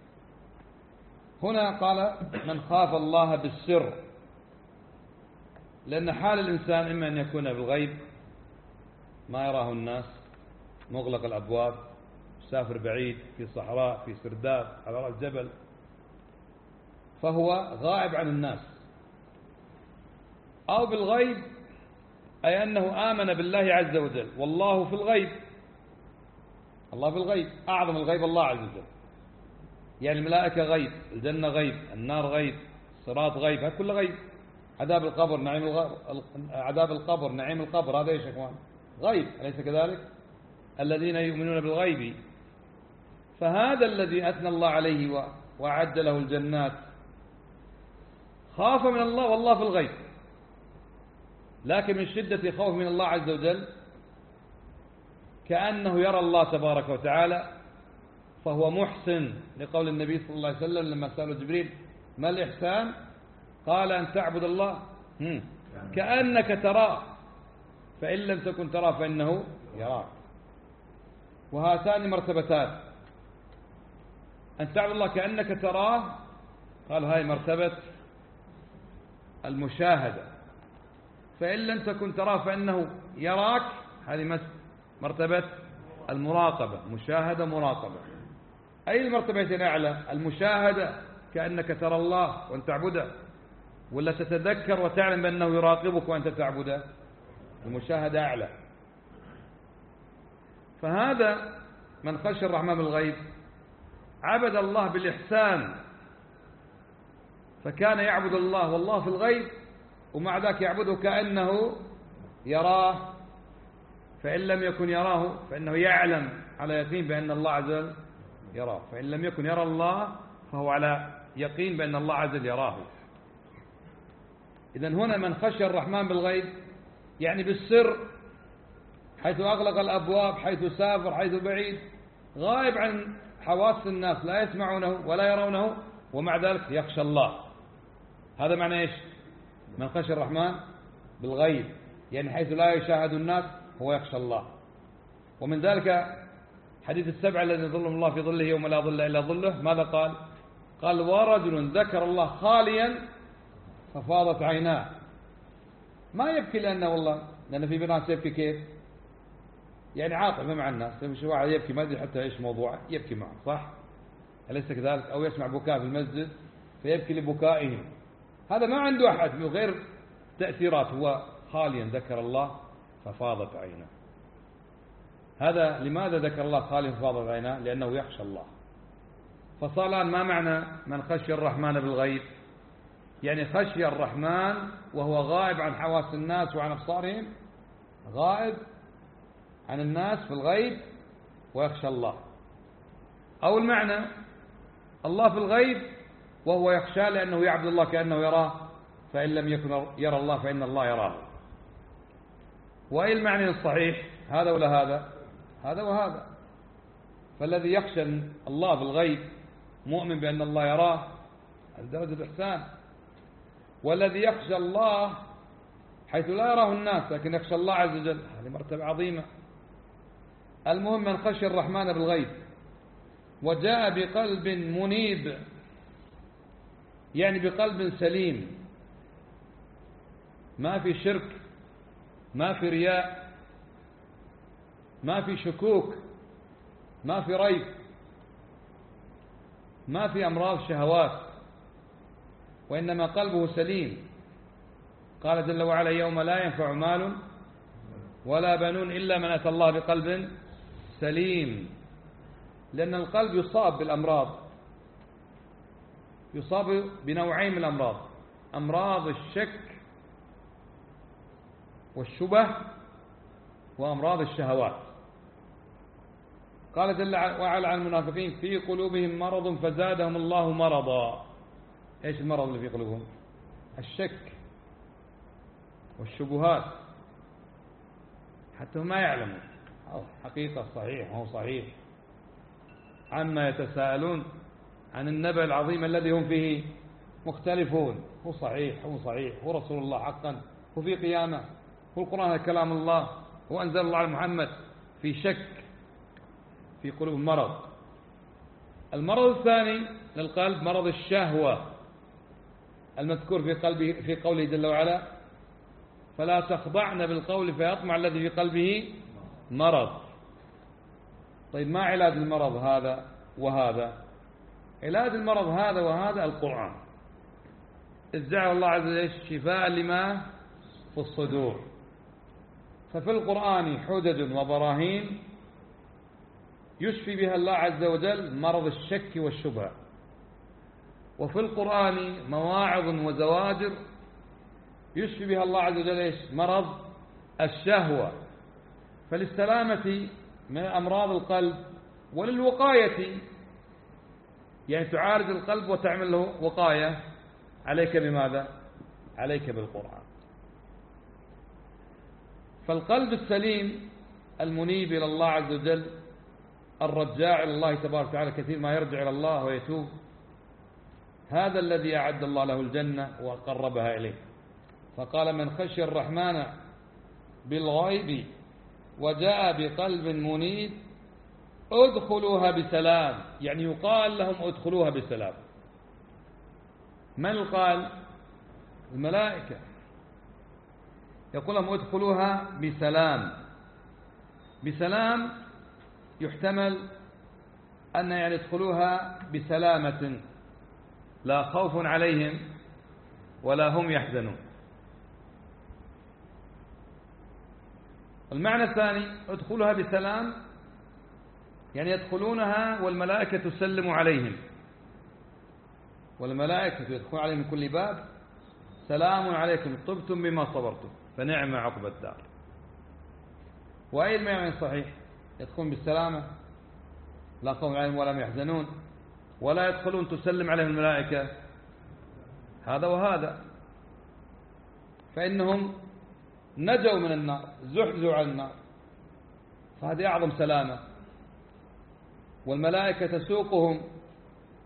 هنا قال من خاف الله بالسر، لأن حال الإنسان إما أن يكون بالغيب ما يراه الناس، مغلق الأبواب، سافر بعيد في صحراء في سرداب على رأس جبل، فهو غائب عن الناس. أو بالغيب أي أنه آمن بالله عز وجل، والله في الغيب. الله في الغيب، أعظم الغيب الله عز وجل. يعني الملائكة غيب، الجنة غيب، النار غيب، الصراط غيب، هذا كله غيب. عذاب القبر نعيم الغ... عذاب القبر نعيم القبر، هذا ايش يا اخوان؟ غيب، أليس كذلك؟ الذين يؤمنون بالغيب. فهذا الذي أثنى الله عليه و... وأعد له الجنات خاف من الله والله في الغيب، لكن من شدة خوف من الله عز وجل كأنه يرى الله تبارك وتعالى، فهو محسن، لقول النبي صلى الله عليه وسلم لما سأله جبريل ما الإحسان؟ قال أن تعبد الله كأنك تراه، فإن لم تكن تراه فإنه يراك. وهاتان مرتبتان، أن تعبد الله كأنك تراه، قال هاي مرتبة المشاهدة، فإن لم تكن تراه فإنه يراك، هذه مرتبة المراقبة، مشاهدة مراقبة. أي المرتبتين أعلى؟ المشاهدة كأنك ترى الله وأن تعبده، ولا تتذكر وتعلم بأنه يراقبك وأنت تعبده؟ المشاهدة أعلى. فهذا من خشي الرحمن بالغيب عبد الله بالإحسان، فكان يعبد الله والله في الغيب، ومع ذلك يعبده كأنه يراه، فإن لم يكن يراه فإنه يعلم على يقين بأن الله عز وجل يراه، فإن لم يكن يرى الله فهو على يقين بأن الله عز وجل يراه. إذن هنا من خشي الرحمن بالغيب يعني بالسر، حيث أغلق الأبواب، حيث سافر، حيث بعيد، غائب عن حواس الناس، لا يسمعونه ولا يرونه، ومع ذلك يخشى الله. هذا معنى إيش؟ من خشي الرحمن بالغيب، يعني حيث لا يشاهد الناس هو يخشى الله. ومن ذلك حديث السبعة الذي ظلهم الله في ظله يوم لا ظل إلا ظله، ماذا قال؟ قال ورجل ذكر الله خاليا ففاضت عيناه. ما يبكي لأنه والله، لأن في ناس يبكي كيف؟ يعني عاطفة مع الناس، يمشي واحد يبكي ما أدري حتى إيش موضوعه يبكي معه، صح؟ أليس كذلك؟ أو يسمع بكاء في المسجد فيبكي لبكائهم، هذا ما عنده أحد من غير تأثيرات، هو خاليا ذكر الله ففاضت عيناه. هذا لماذا ذكر الله خاليا ففاضت عيناه؟ لأنه يخشى الله. فصار الآن ما معنى من خشي الرحمن بالغيب؟ يعني خشي الرحمن وهو غائب عن حواس الناس وعن أبصارهم، غائب عن الناس في الغيب ويخشى الله. أو المعنى الله في الغيب وهو يخشى لأنه يعبد الله كأنه يراه، فإن لم يكن يرى الله فإن الله يراه. وأي المعنى الصحيح؟ هذا ولا هذا؟ هذا وهذا. فالذي يخشى الله بالغيب مؤمن بأن الله يراه، هذا درجة الإحسان. والذي يخشى الله حيث لا يراه الناس لكن يخشى الله عز وجل، هذه مرتبة عظيمة. المهم من خشي الرحمن بالغيب وجاء بقلب منيب، يعني بقلب سليم، ما في شرك، ما في رياء، ما في شكوك، ما في ريب، ما في أمراض شهوات، وإنما قلبه سليم. قال جل وعلا يوم لا ينفع مال ولا بنون إلا من أتى الله بقلب سليم. لأن القلب يصاب بالأمراض، يصاب بنوعين من الأمراض: أمراض الشك والشبه وأمراض الشهوات. قال جل وعلا عن المنافقين في قلوبهم مرض فزادهم الله مرضا. ايش المرض اللي في قلوبهم؟ الشك والشبهات، حتى ما يعلموا حقيقة صحيح هو صحيح، عما يتساءلون عن النبأ العظيم الذي هم فيه مختلفون. هو صحيح هو صحيح هو رسول الله حقا، هو في قيامة، هو القرآن كلام الله، هو أنزل الله على محمد. في شك في قلوب مرض. المرض الثاني للقلب مرض الشهوة المذكور في قلبه في قوله جل وعلا فلا تخضعن بالقول فيطمع الذي في قلبه مرض. طيب ما علاج المرض هذا وهذا؟ علاج المرض هذا وهذا القرآن، إذ جعل الله عز وجل شفاء لما في الصدور. ففي القرآن حجج وبراهين يشفي بها الله عز وجل مرض الشك والشبهة، وفي القرآن مواعظ وزواجر يشفي بها الله عز وجل مرض الشهوة. فللسلامة من أمراض القلب وللوقاية، يعني تعالج القلب وتعمل له وقاية، عليك بماذا؟ عليك بالقرآن. فالقلب السليم المنيب إلى الله عز وجل الرجاع إلى الله تبارك وتعالى، كثير ما يرجع إلى الله ويتوب، هذا الذي أعد الله له الجنة وقربها إليه. فقال من خشي الرحمن بالغيب وجاء بقلب منيب ادخلوها بسلام، يعني يقال لهم ادخلوها بسلام. من قال؟ الملائكة يقول لهم ادخلوها بسلام. بسلام يحتمل أن يعني ادخلوها بسلامة لا خوف عليهم ولا هم يحزنون. المعنى الثاني ادخلوها بسلام، يعني يدخلونها والملائكة تسلم عليهم، والملائكة يدخلون عليهم من كل باب سلام عليكم طبتم بما صبرتم فنعم عقبى الدار. وأي المعنى الصحيح؟ يدخلون بالسلامة لا خوف عليهم ولا هم يحزنون، ولا يدخلون تسلم عليهم الملائكة، هذا وهذا. فإنهم نجوا من النار، زحزوا عن النار، فهذه أعظم سلامة. والملائكة تسوقهم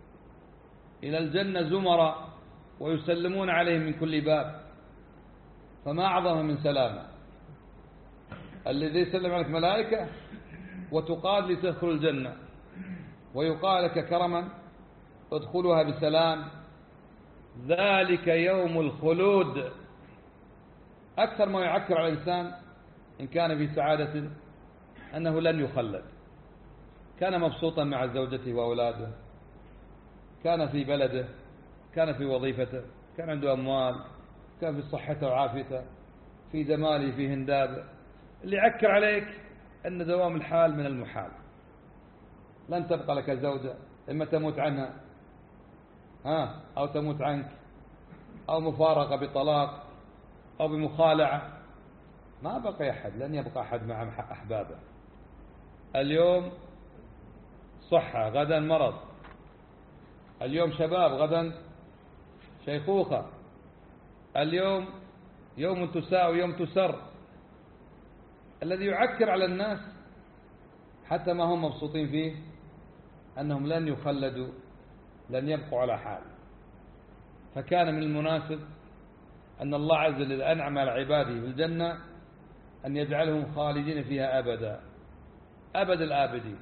إلى الجنة زمرا ويسلمون عليهم من كل باب. فما أعظم من سلامة الذي يسلم عليك ملائكة وتقال لتدخل الجنة ويقال لك كرما ادخلها بسلام، ذلك يوم الخلود. أكثر ما يعكر على الإنسان إن كان في سعادة أنه لن يخلد، كان مبسوطا مع زوجته وأولاده، كان في بلده، كان في وظيفته، كان عنده أموال، كان في صحته وعافيته، في جماله، في هندابه. اللي يعكر عليك أن دوام الحال من المحال، لن تبقى لك زوجة، إما تموت عنها ها أو تموت عنك، أو مفارقة بطلاق أو بمخالعة، ما بقي أحد، لن يبقى أحد مع أحبابه. اليوم صحة، غدا مرض، اليوم شباب، غدا شيخوخة، اليوم يوم تساء ويوم تسر. الذي يعكر على الناس حتى ما هم مبسوطين فيه أنهم لن يخلدوا، لن يبقوا على حال. فكان من المناسب أن الله عز وجل أنعم على عباده في الجنة أن يجعلهم خالدين فيها أبدا، أبد الآبدين،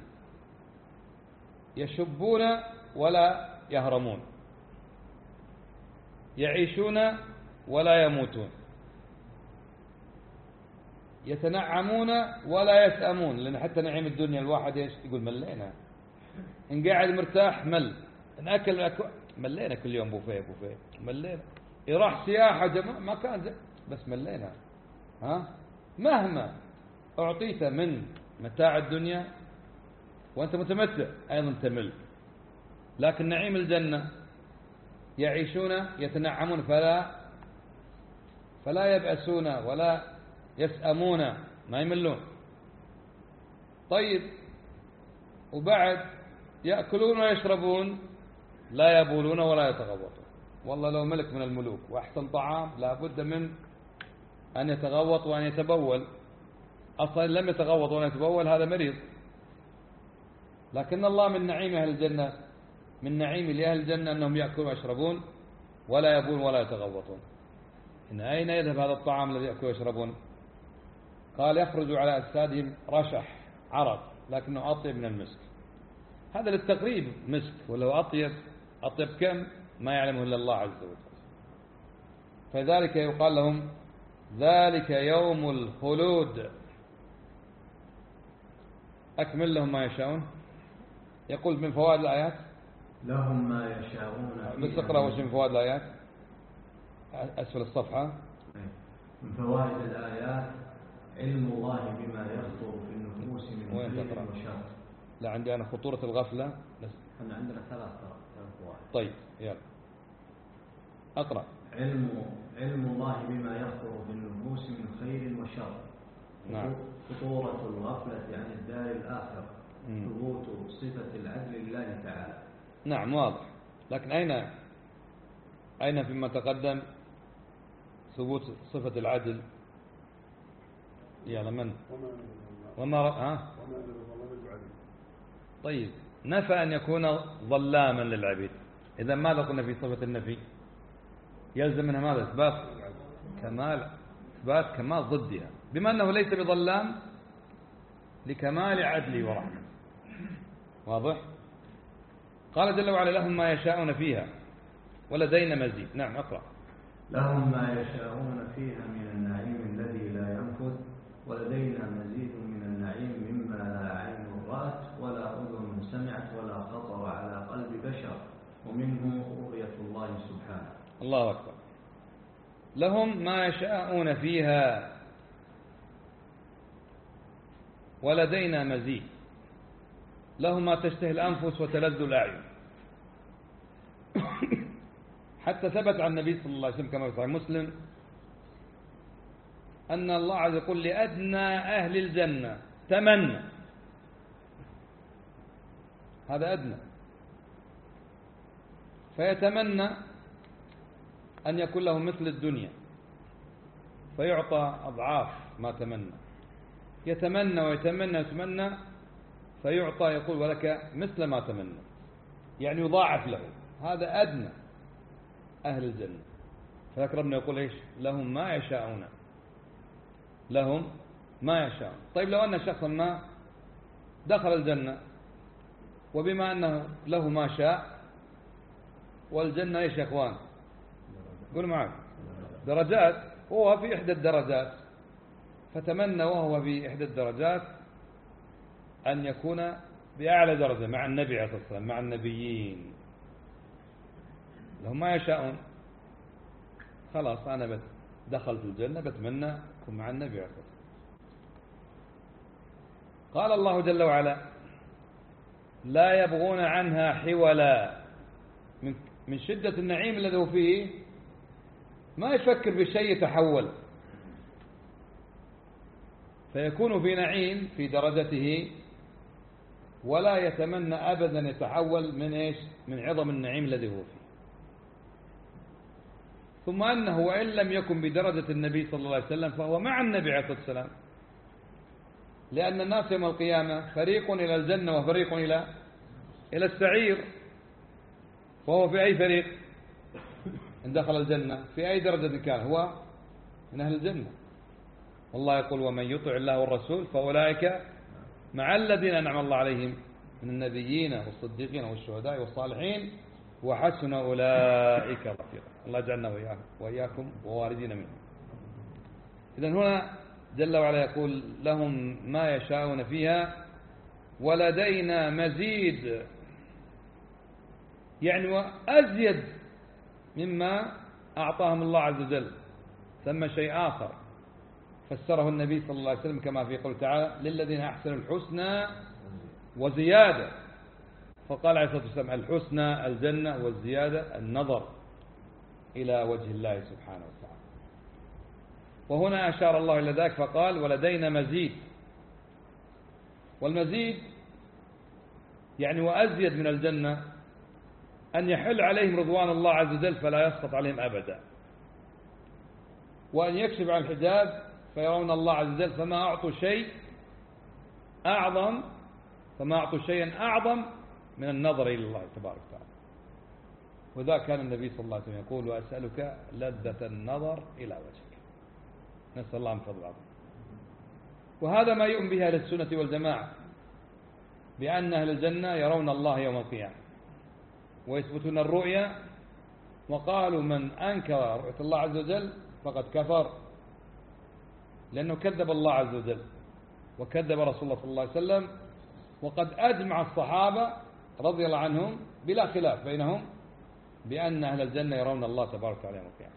يشبون ولا يهرمون، يعيشون ولا يموتون، يتنعمون ولا يسأمون. لأن حتى نعيم الدنيا الواحد يقول ملينا، إن قاعد مرتاح مل، إن أكل أكل ملينا، كل يوم بوفيه بوفيه ملينا، يروح سياحة جماعة ما كان بس ملينا. ها مهما أعطيت من متاع الدنيا وأنت متمتع أيضا تمل. لكن نعيم الجنة يعيشون يتنعمون فلا فلا يبأسون ولا يسأمون، ما يملون. طيب وبعد يأكلون ويشربون، لا يبولون ولا يتغوطون. والله لو ملك من الملوك وأحسن طعام لا بد من أن يتغوط وأن يتبول، أصلا لم يتغوط وأن يتبول هذا مريض. لكن الله من نعيم أهل الجنة، من نعيم لأهل الجنة أنهم يأكلون ويشربون ولا يبولون ولا يتغوطون. إن أين يذهب هذا الطعام الذي يأكلون ويشربون؟ قال يخرج على أجسادهم رشح عرق لكنه أطيب من المسك. هذا للتقريب مسك، ولو أطيب أطيب كم ما يعلمه إلا الله عز وجل. فذلك يقال لهم ذلك يوم الخلود. أكمل لهم ما يشاءون. يقول من فوائد الآيات لهم ما يشاءون بس اقرأ وش من فوائد الآيات أسفل الصفحة. من فوائد الآيات علم الله بما يخطر في النفوس من خير وشر. لا عندي أنا خطورة الغفلة بس. احنا عندنا ثلاث فوائد. طيب يلا أقرأ. علم علم الله بما يخطر في النفوس من خير وشر. نعم. خطورة الغفلة عن الدار الآخرة. ثبوت صفة العدل لله تعالى. نعم واضح. لكن أين أين فيما تقدم ثبوت صفة العدل؟ يلا من وما ها طيب نفى أن يكون ظلاما للعبيد. إذا ماذا قلنا في صفة النفي؟ يلزم منها ماذا؟ إثبات كمال، إثبات كمال ضدها، بما أنه ليس بظلام لكمال عدله ورحمته. واضح؟ قال جل وعلا لهم ما يشاءون فيها ولدينا مزيد. نعم أقرأ. لهم ما يشاءون فيها من النعيم الذي لا ينفذ ولدينا مزيد من النعيم مما لا عين رأت ولا أذن سمعت ولا خطر على قلب بشر ومنه رؤية الله سبحانه. الله أكبر. لهم ما يشاءون فيها ولدينا مزيد. لهم ما تشتهي الأنفس وتلذ الأعين. حتى ثبت عن النبي صلى الله عليه وسلم كما في صحيح مسلم أن الله عز وجل يقول لأدنى أهل الجنة تمنى. هذا أدنى، فيتمنى أن يكون له مثل الدنيا فيعطى أضعاف ما تمنى. يتمنى ويتمنى ويتمنى فيعطى يقول ولك مثل ما تمنى، يعني يضاعف له. هذا أدنى أهل الجنة. فذلك ربنا يقول إيش؟ لهم ما يشاءون، لهم ما يشاءون. طيب لو أن شخصا ما دخل الجنة، وبما أنه له ما شاء، والجنة إيش يا أخوان؟ قولوا معي، درجات، هو في إحدى الدرجات، فتمنى وهو في إحدى الدرجات أن يكون بأعلى درجة مع النبي عليه الصلاة والسلام، مع النبيين، لهم ما يشاءون. خلاص أنا دخلت الجنة بتمنى أكون مع النبي عليه الصلاة والسلام. قال الله جل وعلا: لا يبغون عنها حولا. من من شدة النعيم الذي هو فيه ما يفكر بشيء يتحول، فيكون في نعيم في درجته، ولا يتمنى أبدا يتحول من إيش؟ من عظم النعيم الذي هو فيه. ثم أنه وإن لم يكن بدرجة النبي صلى الله عليه وسلم فهو مع النبي عليه الصلاة والسلام، لأن الناس يوم القيامة فريق إلى الجنة وفريق إلى إلى السعير، وهو في أي فريق؟ إن دخل الجنة في أي درجة كان هو من أهل الجنة. والله يقول: ومن يطع الله والرسول فأولئك مع الذين أنعم الله عليهم من النبيين والصديقين والشهداء والصالحين وحسن أولئك رفيقا. الله يجعلنا وإياكم وإياكم وواردين منهم. إذن هنا جل وعلا يقول: لهم ما يشاءون فيها ولدينا مزيد، يعني وأزيد مما أعطاهم الله عز وجل. ثم شيء آخر فسره النبي صلى الله عليه وسلم كما في قوله تعالى: للذين أحسنوا الحسنى وزيادة. فقال عليه الصلاة والسلام: الحسنى الجنة، والزيادة النظر إلى وجه الله سبحانه وتعالى. وهنا أشار الله إلى ذلك فقال: ولدينا مزيد. والمزيد يعني وأزيد من الجنة أن يحل عليهم رضوان الله عز وجل فلا يسقط عليهم أبدا، وأن يكشف عن الحجاب فيرون الله عز وجل، فما أعطوا شيء أعظم فما أعطوا شيئا أعظم من النظر إلى الله تبارك وتعالى. وذا كان النبي صلى الله عليه وسلم يقول: وأسألك لذة النظر إلى وجهك. نسأل الله من فضل العظيم. وهذا ما يؤمن به أهل السنة والجماعة، بأن أهل الجنة يرون الله يوم القيامة ويثبتون الرؤيا، وقالوا: من أنكر رؤية الله عز وجل فقد كفر، لأنه كذب الله عز وجل وكذب رسول الله صلى الله عليه وسلم. وقد أجمع الصحابة رضي الله عنهم بلا خلاف بينهم بأن أهل الجنة يرون الله تبارك وتعالى يوم القيامة،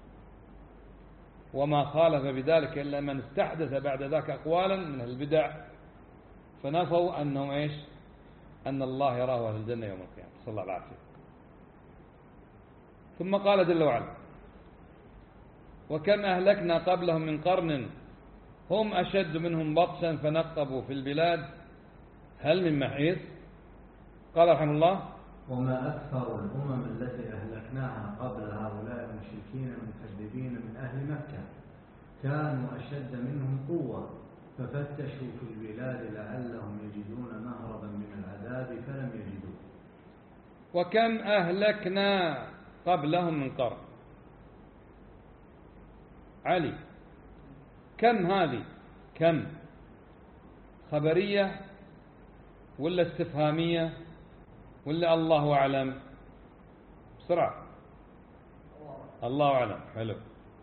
وما خالف بذلك إلا من استحدث بعد ذاك أقوالا من البدع فنفوا أنهم إيش؟ أن الله يراه أهل الجنة يوم القيامة، صلى الله العافية. ثم قال جل وعلا: وكم أهلكنا قبلهم من قرن هم أشد منهم بطشا فنقبوا في البلاد هل من محيص. قال رحمه الله: وما أكثر الأمم التي أهلكناها قبل هؤلاء المشركين المكذبين من أهل مكة، كانوا أشد منهم قوة ففتشوا في البلاد لعلهم يجدون مهربا من العذاب فلم يجدوه. وكم أهلكنا قبلهم من قرن. علي، كم هذه؟ كم خبرية ولا استفهامية ولا الله أعلم؟ بسرعة. الله أعلم. حلو.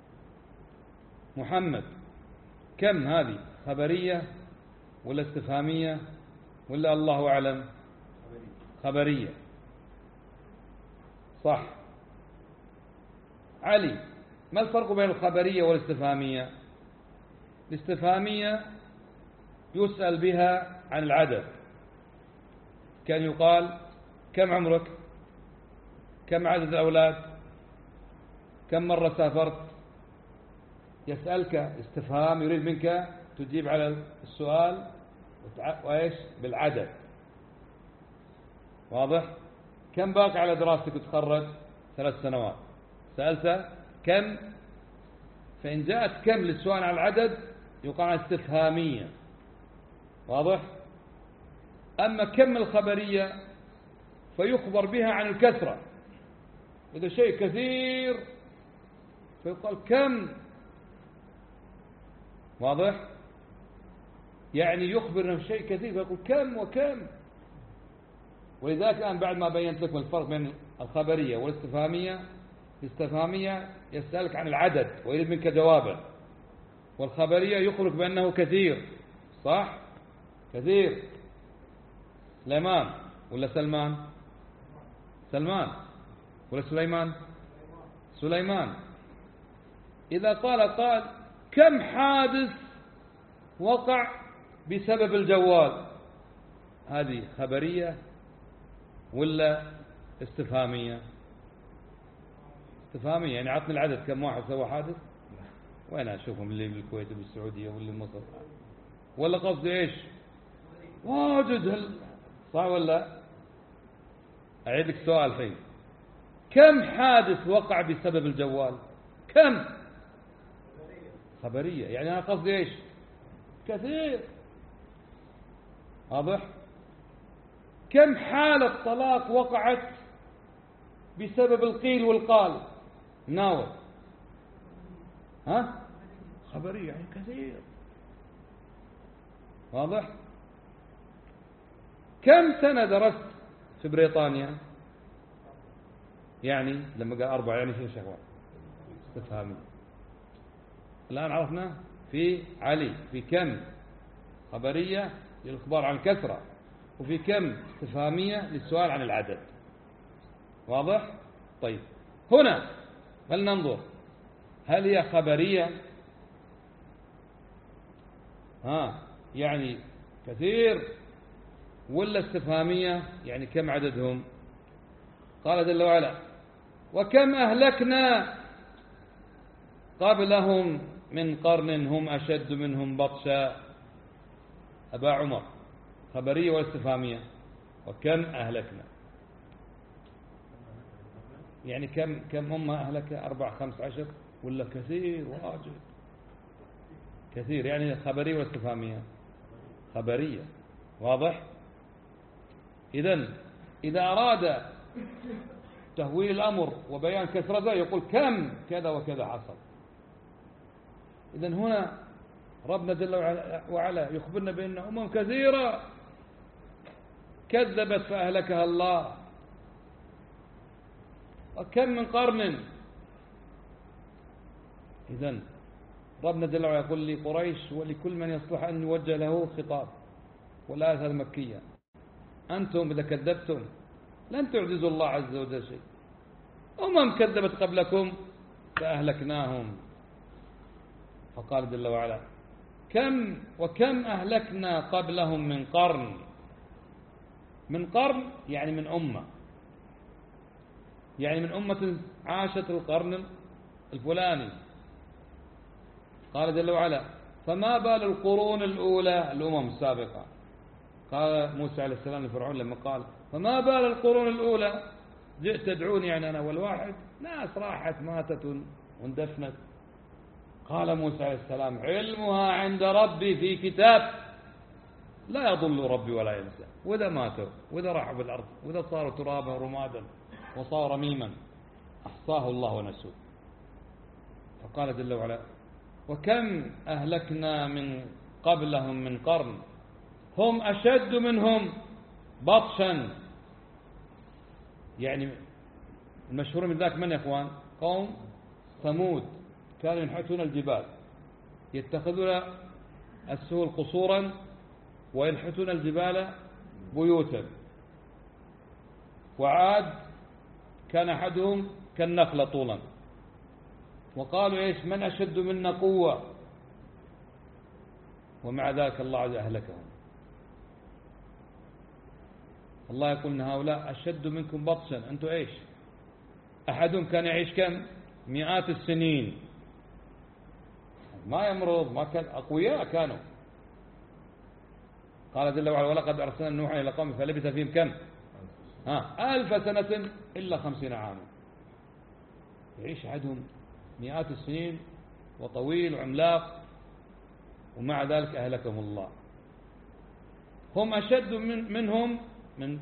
محمد، كم هذه؟ خبرية ولا استفهامية ولا الله أعلم؟ خبرية. صح. علي، ما الفرق بين الخبرية والاستفهامية؟ الاستفهامية يسأل بها عن العدد، كان يقال: كم عمرك؟ كم عدد الأولاد؟ كم مرة سافرت؟ يسألك استفهام، يريد منك تجيب على السؤال وإيش؟ بالعدد. واضح؟ كم باقي على دراستك وتخرج؟ ثلاث سنوات. سألت كم، فإن جاءت كم للسؤال عن العدد يقال استفهامية. واضح؟ أما كم الخبرية فيخبر بها عن الكثرة، إذا شيء كثير فيقال كم. واضح؟ يعني يخبر أنه شيء كثير فيقول كم وكم. ولذلك الآن بعد ما بينت لكم الفرق بين الخبرية والاستفهامية، الاستفهامية يسألك عن العدد ويريد منك جوابا، والخبرية يخبرك بأنه كثير. صح؟ كثير. سليمان ولا سلمان؟ سلمان. ولا سليمان؟ سليمان. إذا قال قال كم حادث وقع بسبب الجوال، هذه خبرية ولا استفهامية؟ استفهامية. يعني عطني العدد كم واحد سوى حادث. وين أشوفهم اللي بالكويت وبالسعودية واللي بمصر؟ ولا قصدي إيش؟ واجد هل... صح ولا؟ أعيد لك سؤال الحين، كم حادث وقع بسبب الجوال؟ كم؟ خبرية. يعني أنا قصدي إيش؟ كثير. واضح؟ كم حالة طلاق وقعت بسبب القيل والقال؟ ناول. ها؟ خبرية. يعني كثير. واضح؟ كم سنة درست في بريطانيا؟ يعني لما قال أربعة يعني شيء شغال استفهامي. الآن عرفنا في علي في كم خبرية للإخبار عن الكثرة، وفي كم استفهامية للسؤال عن العدد. واضح؟ طيب هنا فلننظر هل هي خبرية ها يعني كثير، ولا استفهامية يعني كم عددهم؟ قال جل وعلا وكم أهلكنا قبلهم من قرن هم أشد منهم بطشا. أبا عمر خبرية ولا استفهامية؟ وكم أهلكنا يعني كم كم أمة أهلك؟ أربع خمس عشر ولا كثير واجد؟ كثير. يعني خبرية ولا استفهامية؟ خبرية. واضح؟ إذن إذا أراد تهويل الأمر وبيان كثرته يقول كم كذا وكذا حصل. إذن هنا ربنا جل وعلا يخبرنا بأن أمم كثيرة كذبت فأهلكها الله. وكم من قرن. إذن ربنا جل وعلا يقول لقريش ولكل من يصلح أن يوجه له خطاب، والآية المكية أنتم إذا كذبتم لن تعجزوا الله عز وجل شيء. أمم كذبت قبلكم فأهلكناهم. فقال جل وعلا كم وكم أهلكنا قبلهم من قرن. من قرن يعني من أمة، يعني من أمة عاشت القرن الفلاني. قال جل وعلا فما بال القرون الأولى الأمم السابقة. قال موسى عليه السلام لفرعون لما قال فما بال القرون الأولى جئت تدعوني يعني أنا والواحد، ناس راحت ماتت واندفنت. قال موسى عليه السلام علمها عند ربي في كتاب لا يضل ربي ولا ينسى. وإذا ماتوا وإذا راحوا بالأرض وإذا صاروا ترابا رمادا وصار رميما أحصاه الله ونسوه. فقال جل وعلا وكم أهلكنا من قبلهم من قرن هم أشد منهم بطشا. يعني المشهور من ذاك من يا أخوان؟ قوم ثمود كانوا ينحتون الجبال، يتخذون السهول قصورا وينحتون الجبال بيوتا. وعاد كان أحدهم كالنخلة طولا، وقالوا إيش من أشد منا قوة، ومع ذلك الله عز أهلكهم. الله يقول إن هؤلاء أشد منكم بطشا. أنتم إيش؟ أحدهم كان يعيش كم؟ مئات السنين، ما يمرض، ما كان أقوياء كانوا. قال جل وعلا ولقد أرسلنا نوحا إلى قومه فلبث فيهم كم؟ ها ألف سنة إلا خمسين عاما. يعيش أحدهم مئات السنين وطويل وعملاق، ومع ذلك أهلكهم الله. هم أشد من منهم من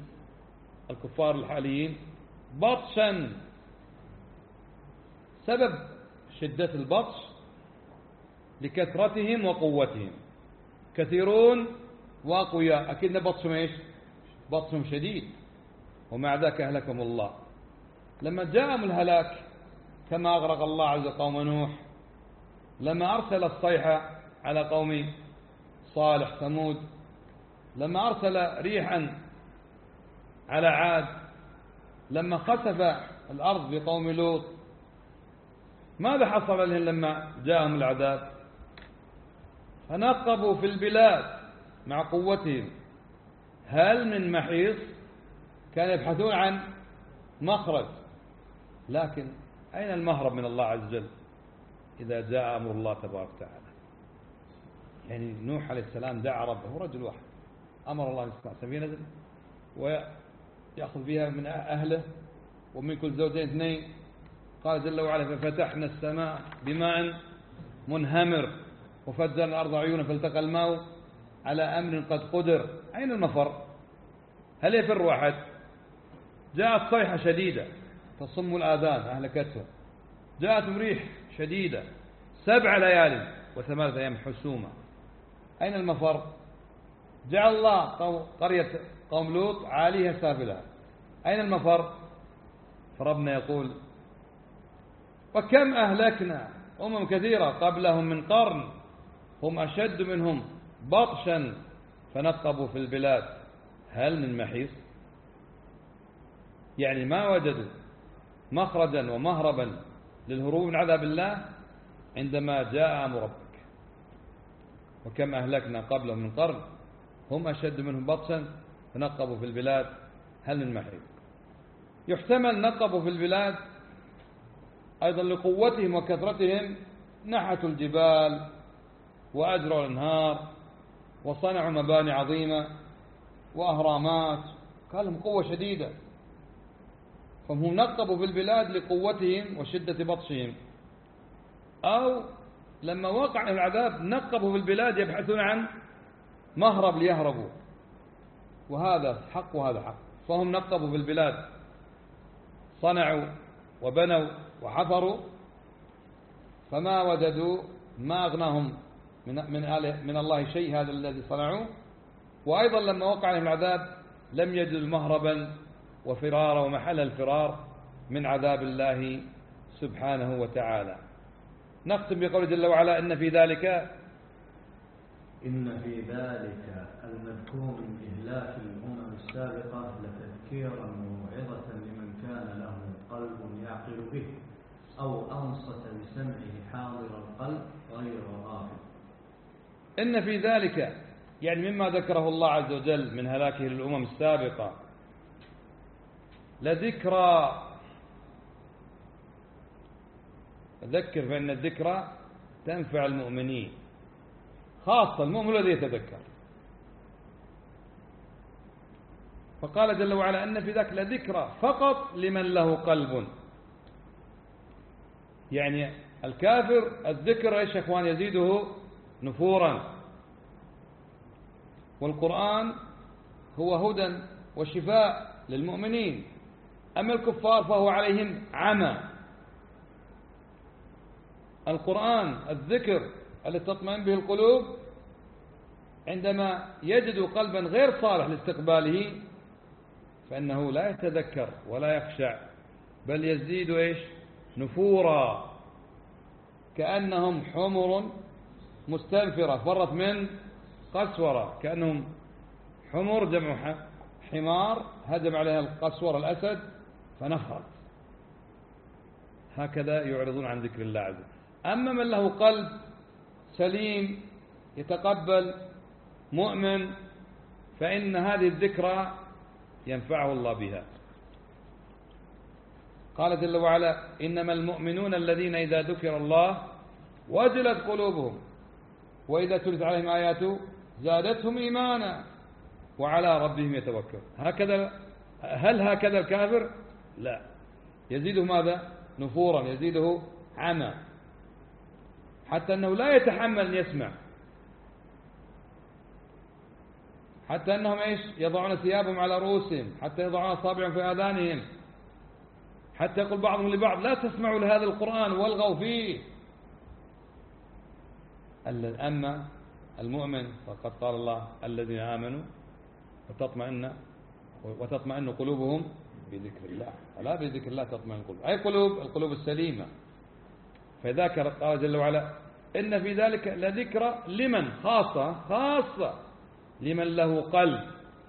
الكفار الحاليين بطشا. سبب شدة البطش لكثرتهم وقوتهم، كثيرون وأقوياء، أكيد بطشهم إيش؟ بطشهم شديد، ومع ذاك أهلكهم الله. لما جاءهم الهلاك كما أغرق الله عز وجل قوم نوح، لما أرسل الصيحة على قوم صالح ثمود، لما أرسل ريحا على عاد، لما خسف الأرض بقوم لوط، ماذا حصل لهم لما جاءهم العذاب؟ فنقبوا في البلاد مع قوتهم، هل من محيص؟ كانوا يبحثون عن مخرج، لكن أين المهرب من الله عز وجل إذا جاء أمر الله تبارك وتعالى؟ يعني نوح عليه السلام دعا ربه، رجل واحد أمر الله أن يصنع سفينة ويأخذ بها من أهله ومن كل زوجين اثنين، قال جل وعلا ففتحنا السماء بماء منهمر وفجرنا الأرض عيونا فالتقى الماء على أمر قد قدر. أين المفر؟ هل يفر واحد؟ جاءت صيحة شديدة تصم الآذان أهلكتهم، جاءت ريح شديدة سبع ليال وثمانية أيام حسومة، أين المفر؟ جعل الله قرية قوم لوط عاليها سافلها، أين المفر؟ فربنا يقول وكم أهلكنا أمم كثيرة قبلهم من قرن هم أشد منهم بطشا فنقبوا في البلاد هل من محيص؟ يعني ما وجدوا مخرجا ومهربا للهروب من عذاب الله عندما جاء أمر ربك. وكم أهلكنا قبلهم من قرن هم أشد منهم بطشا فنقبوا في البلاد هل من محيص. يحتمل نقبوا في البلاد أيضا لقوتهم وكثرتهم، نحتوا الجبال وأجروا الأنهار وصنعوا مباني عظيمة وأهرامات، كان لهم قوة شديدة، فهم نقبوا في البلاد لقوتهم وشدة بطشهم. أو لما وقع العذاب نقبوا في البلاد يبحثون عن مهرب ليهربوا، وهذا حق وهذا حق، فهم نقبوا في البلاد صنعوا وبنوا وحفروا فما وجدوا، ما أغناهم من من من الله شيء هذا الذي صنعوه. وأيضا لما وقع عليهم العذاب لم يجدوا مهربا وفرارا ومحل الفرار من عذاب الله سبحانه وتعالى. نختم بقول جل وعلا إن في ذلك إن في ذلك المذكور من إهلاك الأمم السابقة لتذكيرا وموعظة لمن كان له قلب يعقل به أو أنصت بسمعه حاضر القلب غير غافل. إن في ذلك يعني مما ذكره الله عز وجل من هلاكه للأمم السابقة لذكرى. ذكر فإن الذكرى تنفع المؤمنين، خاصة المؤمن الذي يتذكر. فقال جل وعلا أن في ذلك لذكرى فقط لمن له قلب. يعني الكافر الذكر ايش يا اخوان؟ يزيده نفورا، والقرآن هو هدى وشفاء للمؤمنين. أما الكفار فهو عليهم عمى. القرآن الذكر الذي تطمئن به القلوب عندما يجد قلبا غير صالح لاستقباله فإنه لا يتذكر ولا يخشع، بل يزيد ايش؟ نفورا، كأنهم حمر مستنفرة فرت من قسورة، كأنهم حمر جمع حمار هجم عليها القسور الأسد فنفرت. هكذا يعرضون عن ذكر الله عز وجل. أما من له قلب سليم يتقبل مؤمن فإن هذه الذكرى ينفعه الله بها. قال جل وعلا إنما المؤمنون الذين إذا ذكر الله وجلت قلوبهم وإذا تلت عليهم آياته زادتهم إيمانا وعلى ربهم يتوكلون. هكذا. هل هكذا الكافر؟ لا، يزيده ماذا؟ نفورا، يزيده عمى، حتى أنه لا يتحمل أن يسمع، حتى أنهم إيش؟ يضعون ثيابهم على رؤوسهم، حتى يضعون أصابعهم في آذانهم، حتى يقول بعضهم لبعض لا تسمعوا لهذا القرآن والغوا فيه. أما المؤمن فقد قال الله الذين آمنوا وتطمئن وتطمئن قلوبهم بذكر الله. ألا بذكر الله تطمئن القلوب، أي قلوب القلوب السليمة. فذاك قال جل وعلا إن في ذلك لذكرى لمن، خاصة خاصة لمن له قلب.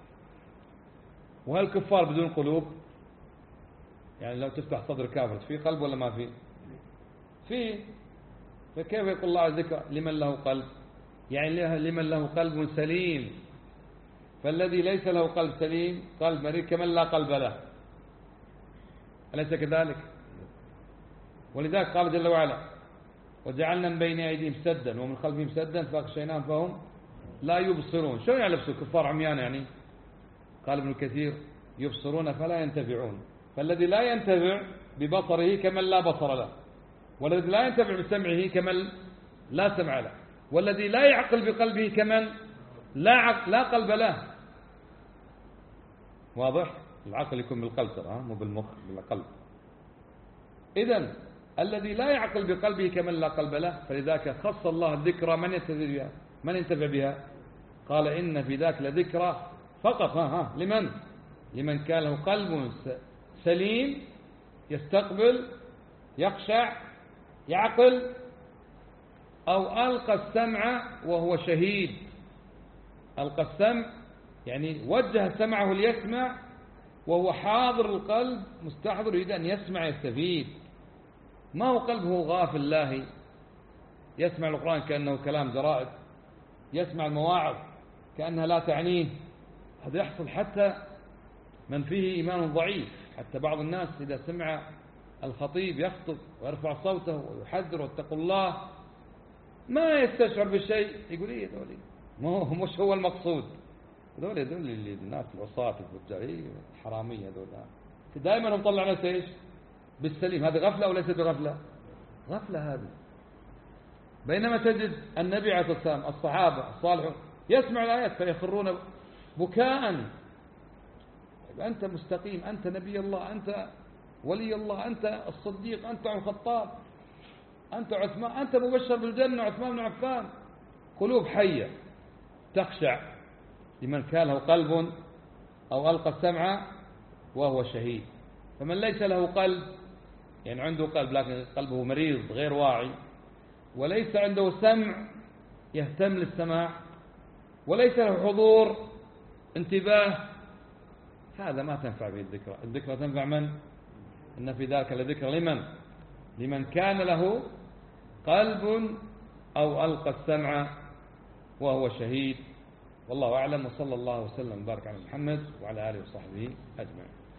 وهل الكفار بدون قلوب؟ يعني لو تفتح صدر كافر في قلب ولا ما في؟ في. فكيف يقول الله ذكر لمن له قلب؟ يعني لمن له قلب سليم. فالذي ليس له قلب سليم قلب مريض كمن لا قلب له، أليس كذلك؟ ولذلك قال جل وعلا وجعلنا من بين أيديهم سدا ومن خلفهم سدا فأغشيناهم فهم لا يبصرون. شو يعني يبصرون؟ كفار عميان يعني. قال ابن كثير يبصرون فلا ينتفعون. فالذي لا ينتفع ببصره كمن لا بصر له، والذي لا ينتفع بسمعه كمن لا سمع له، والذي لا يعقل بقلبه كمن لا عقل لا قلب له. واضح؟ العقل يكون بالقلب ترى مو بالمخ، بالقلب. إذن الذي لا يعقل بقلبه كمن لا قلب له، فلذلك خص الله الذكرى من ينتفع بها، من ينتفع بها؟ قال إن في ذاك لذكرى فقط ها ها لمن؟ لمن كان له قلب سليم يستقبل يخشع يعقل، أو ألقى السمع وهو شهيد. ألقى السمع يعني وجه سمعه ليسمع وهو حاضر القلب مستحضر يريد أن يسمع يستفيد. ما هو قلبه غافل لاهي يسمع القرآن كأنه كلام زرائد، يسمع المواعظ كأنها لا تعنيه. هذا يحصل حتى من فيه إيمان ضعيف. حتى بعض الناس إذا سمع الخطيب يخطب ويرفع صوته ويحذر واتقوا الله ما يستشعر بالشيء، يقول إيه دولي ما هو مش هو المقصود. دولي دولي اللي الناس العصاة الفجارية الحرامية دولي دائما هم طلع ناس إيش بالسليم. هذه غفلة أو ليست غفلة؟ غفلة هذه. بينما تجد النبي عليه الصلاة والسلام الصحابة الصالحون يسمع الآيات فيخرون بكاء. أنت مستقيم، أنت نبي الله، أنت ولي الله، أنت الصديق، أنت عمر الخطاب، أنت عثمان، أنت مبشر بالجنة عثمان بن عفان. قلوب حية تخشع لمن كان له قلب أو ألقى السمع وهو شهيد. فمن ليس له قلب يعني عنده قلب لكن قلبه مريض غير واعي، وليس عنده سمع يهتم للسماع، وليس له حضور انتباه، هذا ما تنفع به الذكرى. الذكرى تنفع من؟ إن في ذلك لذكرى لمن؟ لمن كان له قلب أو ألقى السمع وهو شهيد. والله أعلم، وصلى الله وسلم وبارك على محمد وعلى آله وصحبه أجمعين.